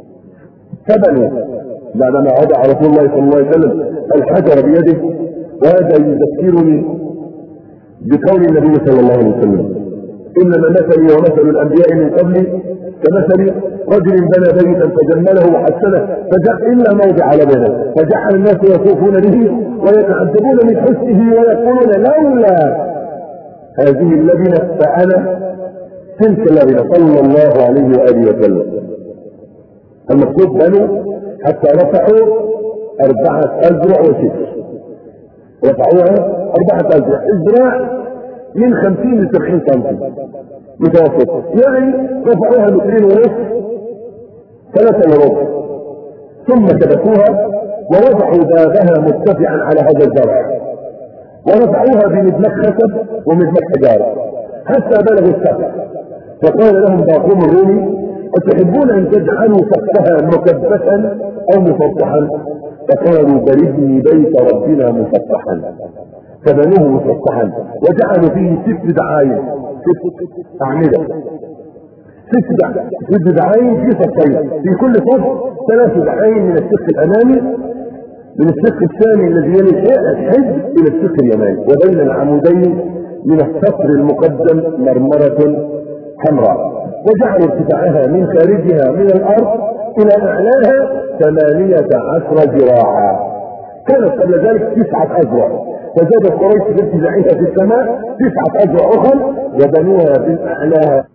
Speaker 2: فبنوا بعدما وضع رسول الله صلى الله عليه وسلم الحجر بيده وهذا يذكرني بقول النبي صلى الله عليه وسلم انما مثلي ومثل الانبياء من قبلي كمثل رجل بنى بيتا فجمله وحسنه فجاء الا موضع لبنه فجعل الناس يطوفون به ويتعجبون من حسنه ويقولون لولا هذه اللبنه فانا تلك اللبنه صلى الله عليه واله وسلم. المقصود بنوا حتى رفعوا اربعه اذرع وستر رفعوها اربعه اذرع اذراع من خمسين لسبعين سنتي متوسط يعني رفعوها مترين ونصف ثلاثة وربع ثم كبسوها ووضعوا بابها مرتفعا على هذا الزرع ورفعوها بمدمج خشب ومدمج حجارة حتى بلغوا السقف. فقال لهم باقوم الرومي أتحبون أن تجعلوا سقفها مكبسا أو مسطحا؟ فقالوا بردني بيت ربنا مسطحا فبنوه مسطحا وجعلوا فيه ست دعايم ست أعمدة ست دعايم ست دعايم في سقفين في كل صف ثلاث دعايم من السقف الأمامي من السقف الثاني الذي يلي الحجر إلى السقف اليماني وبين العمودين من السطر المقدم مرمرة حمراء وجعلوا ارتفاعها من خارجها من الأرض إلى أعلاها ثمانية عشر ذراعا. كانت قبل ذلك تسعة أذرع فزادت قريش بارتفاعها في السماء تسعة أذرع أخرى وبنوها من أعلاها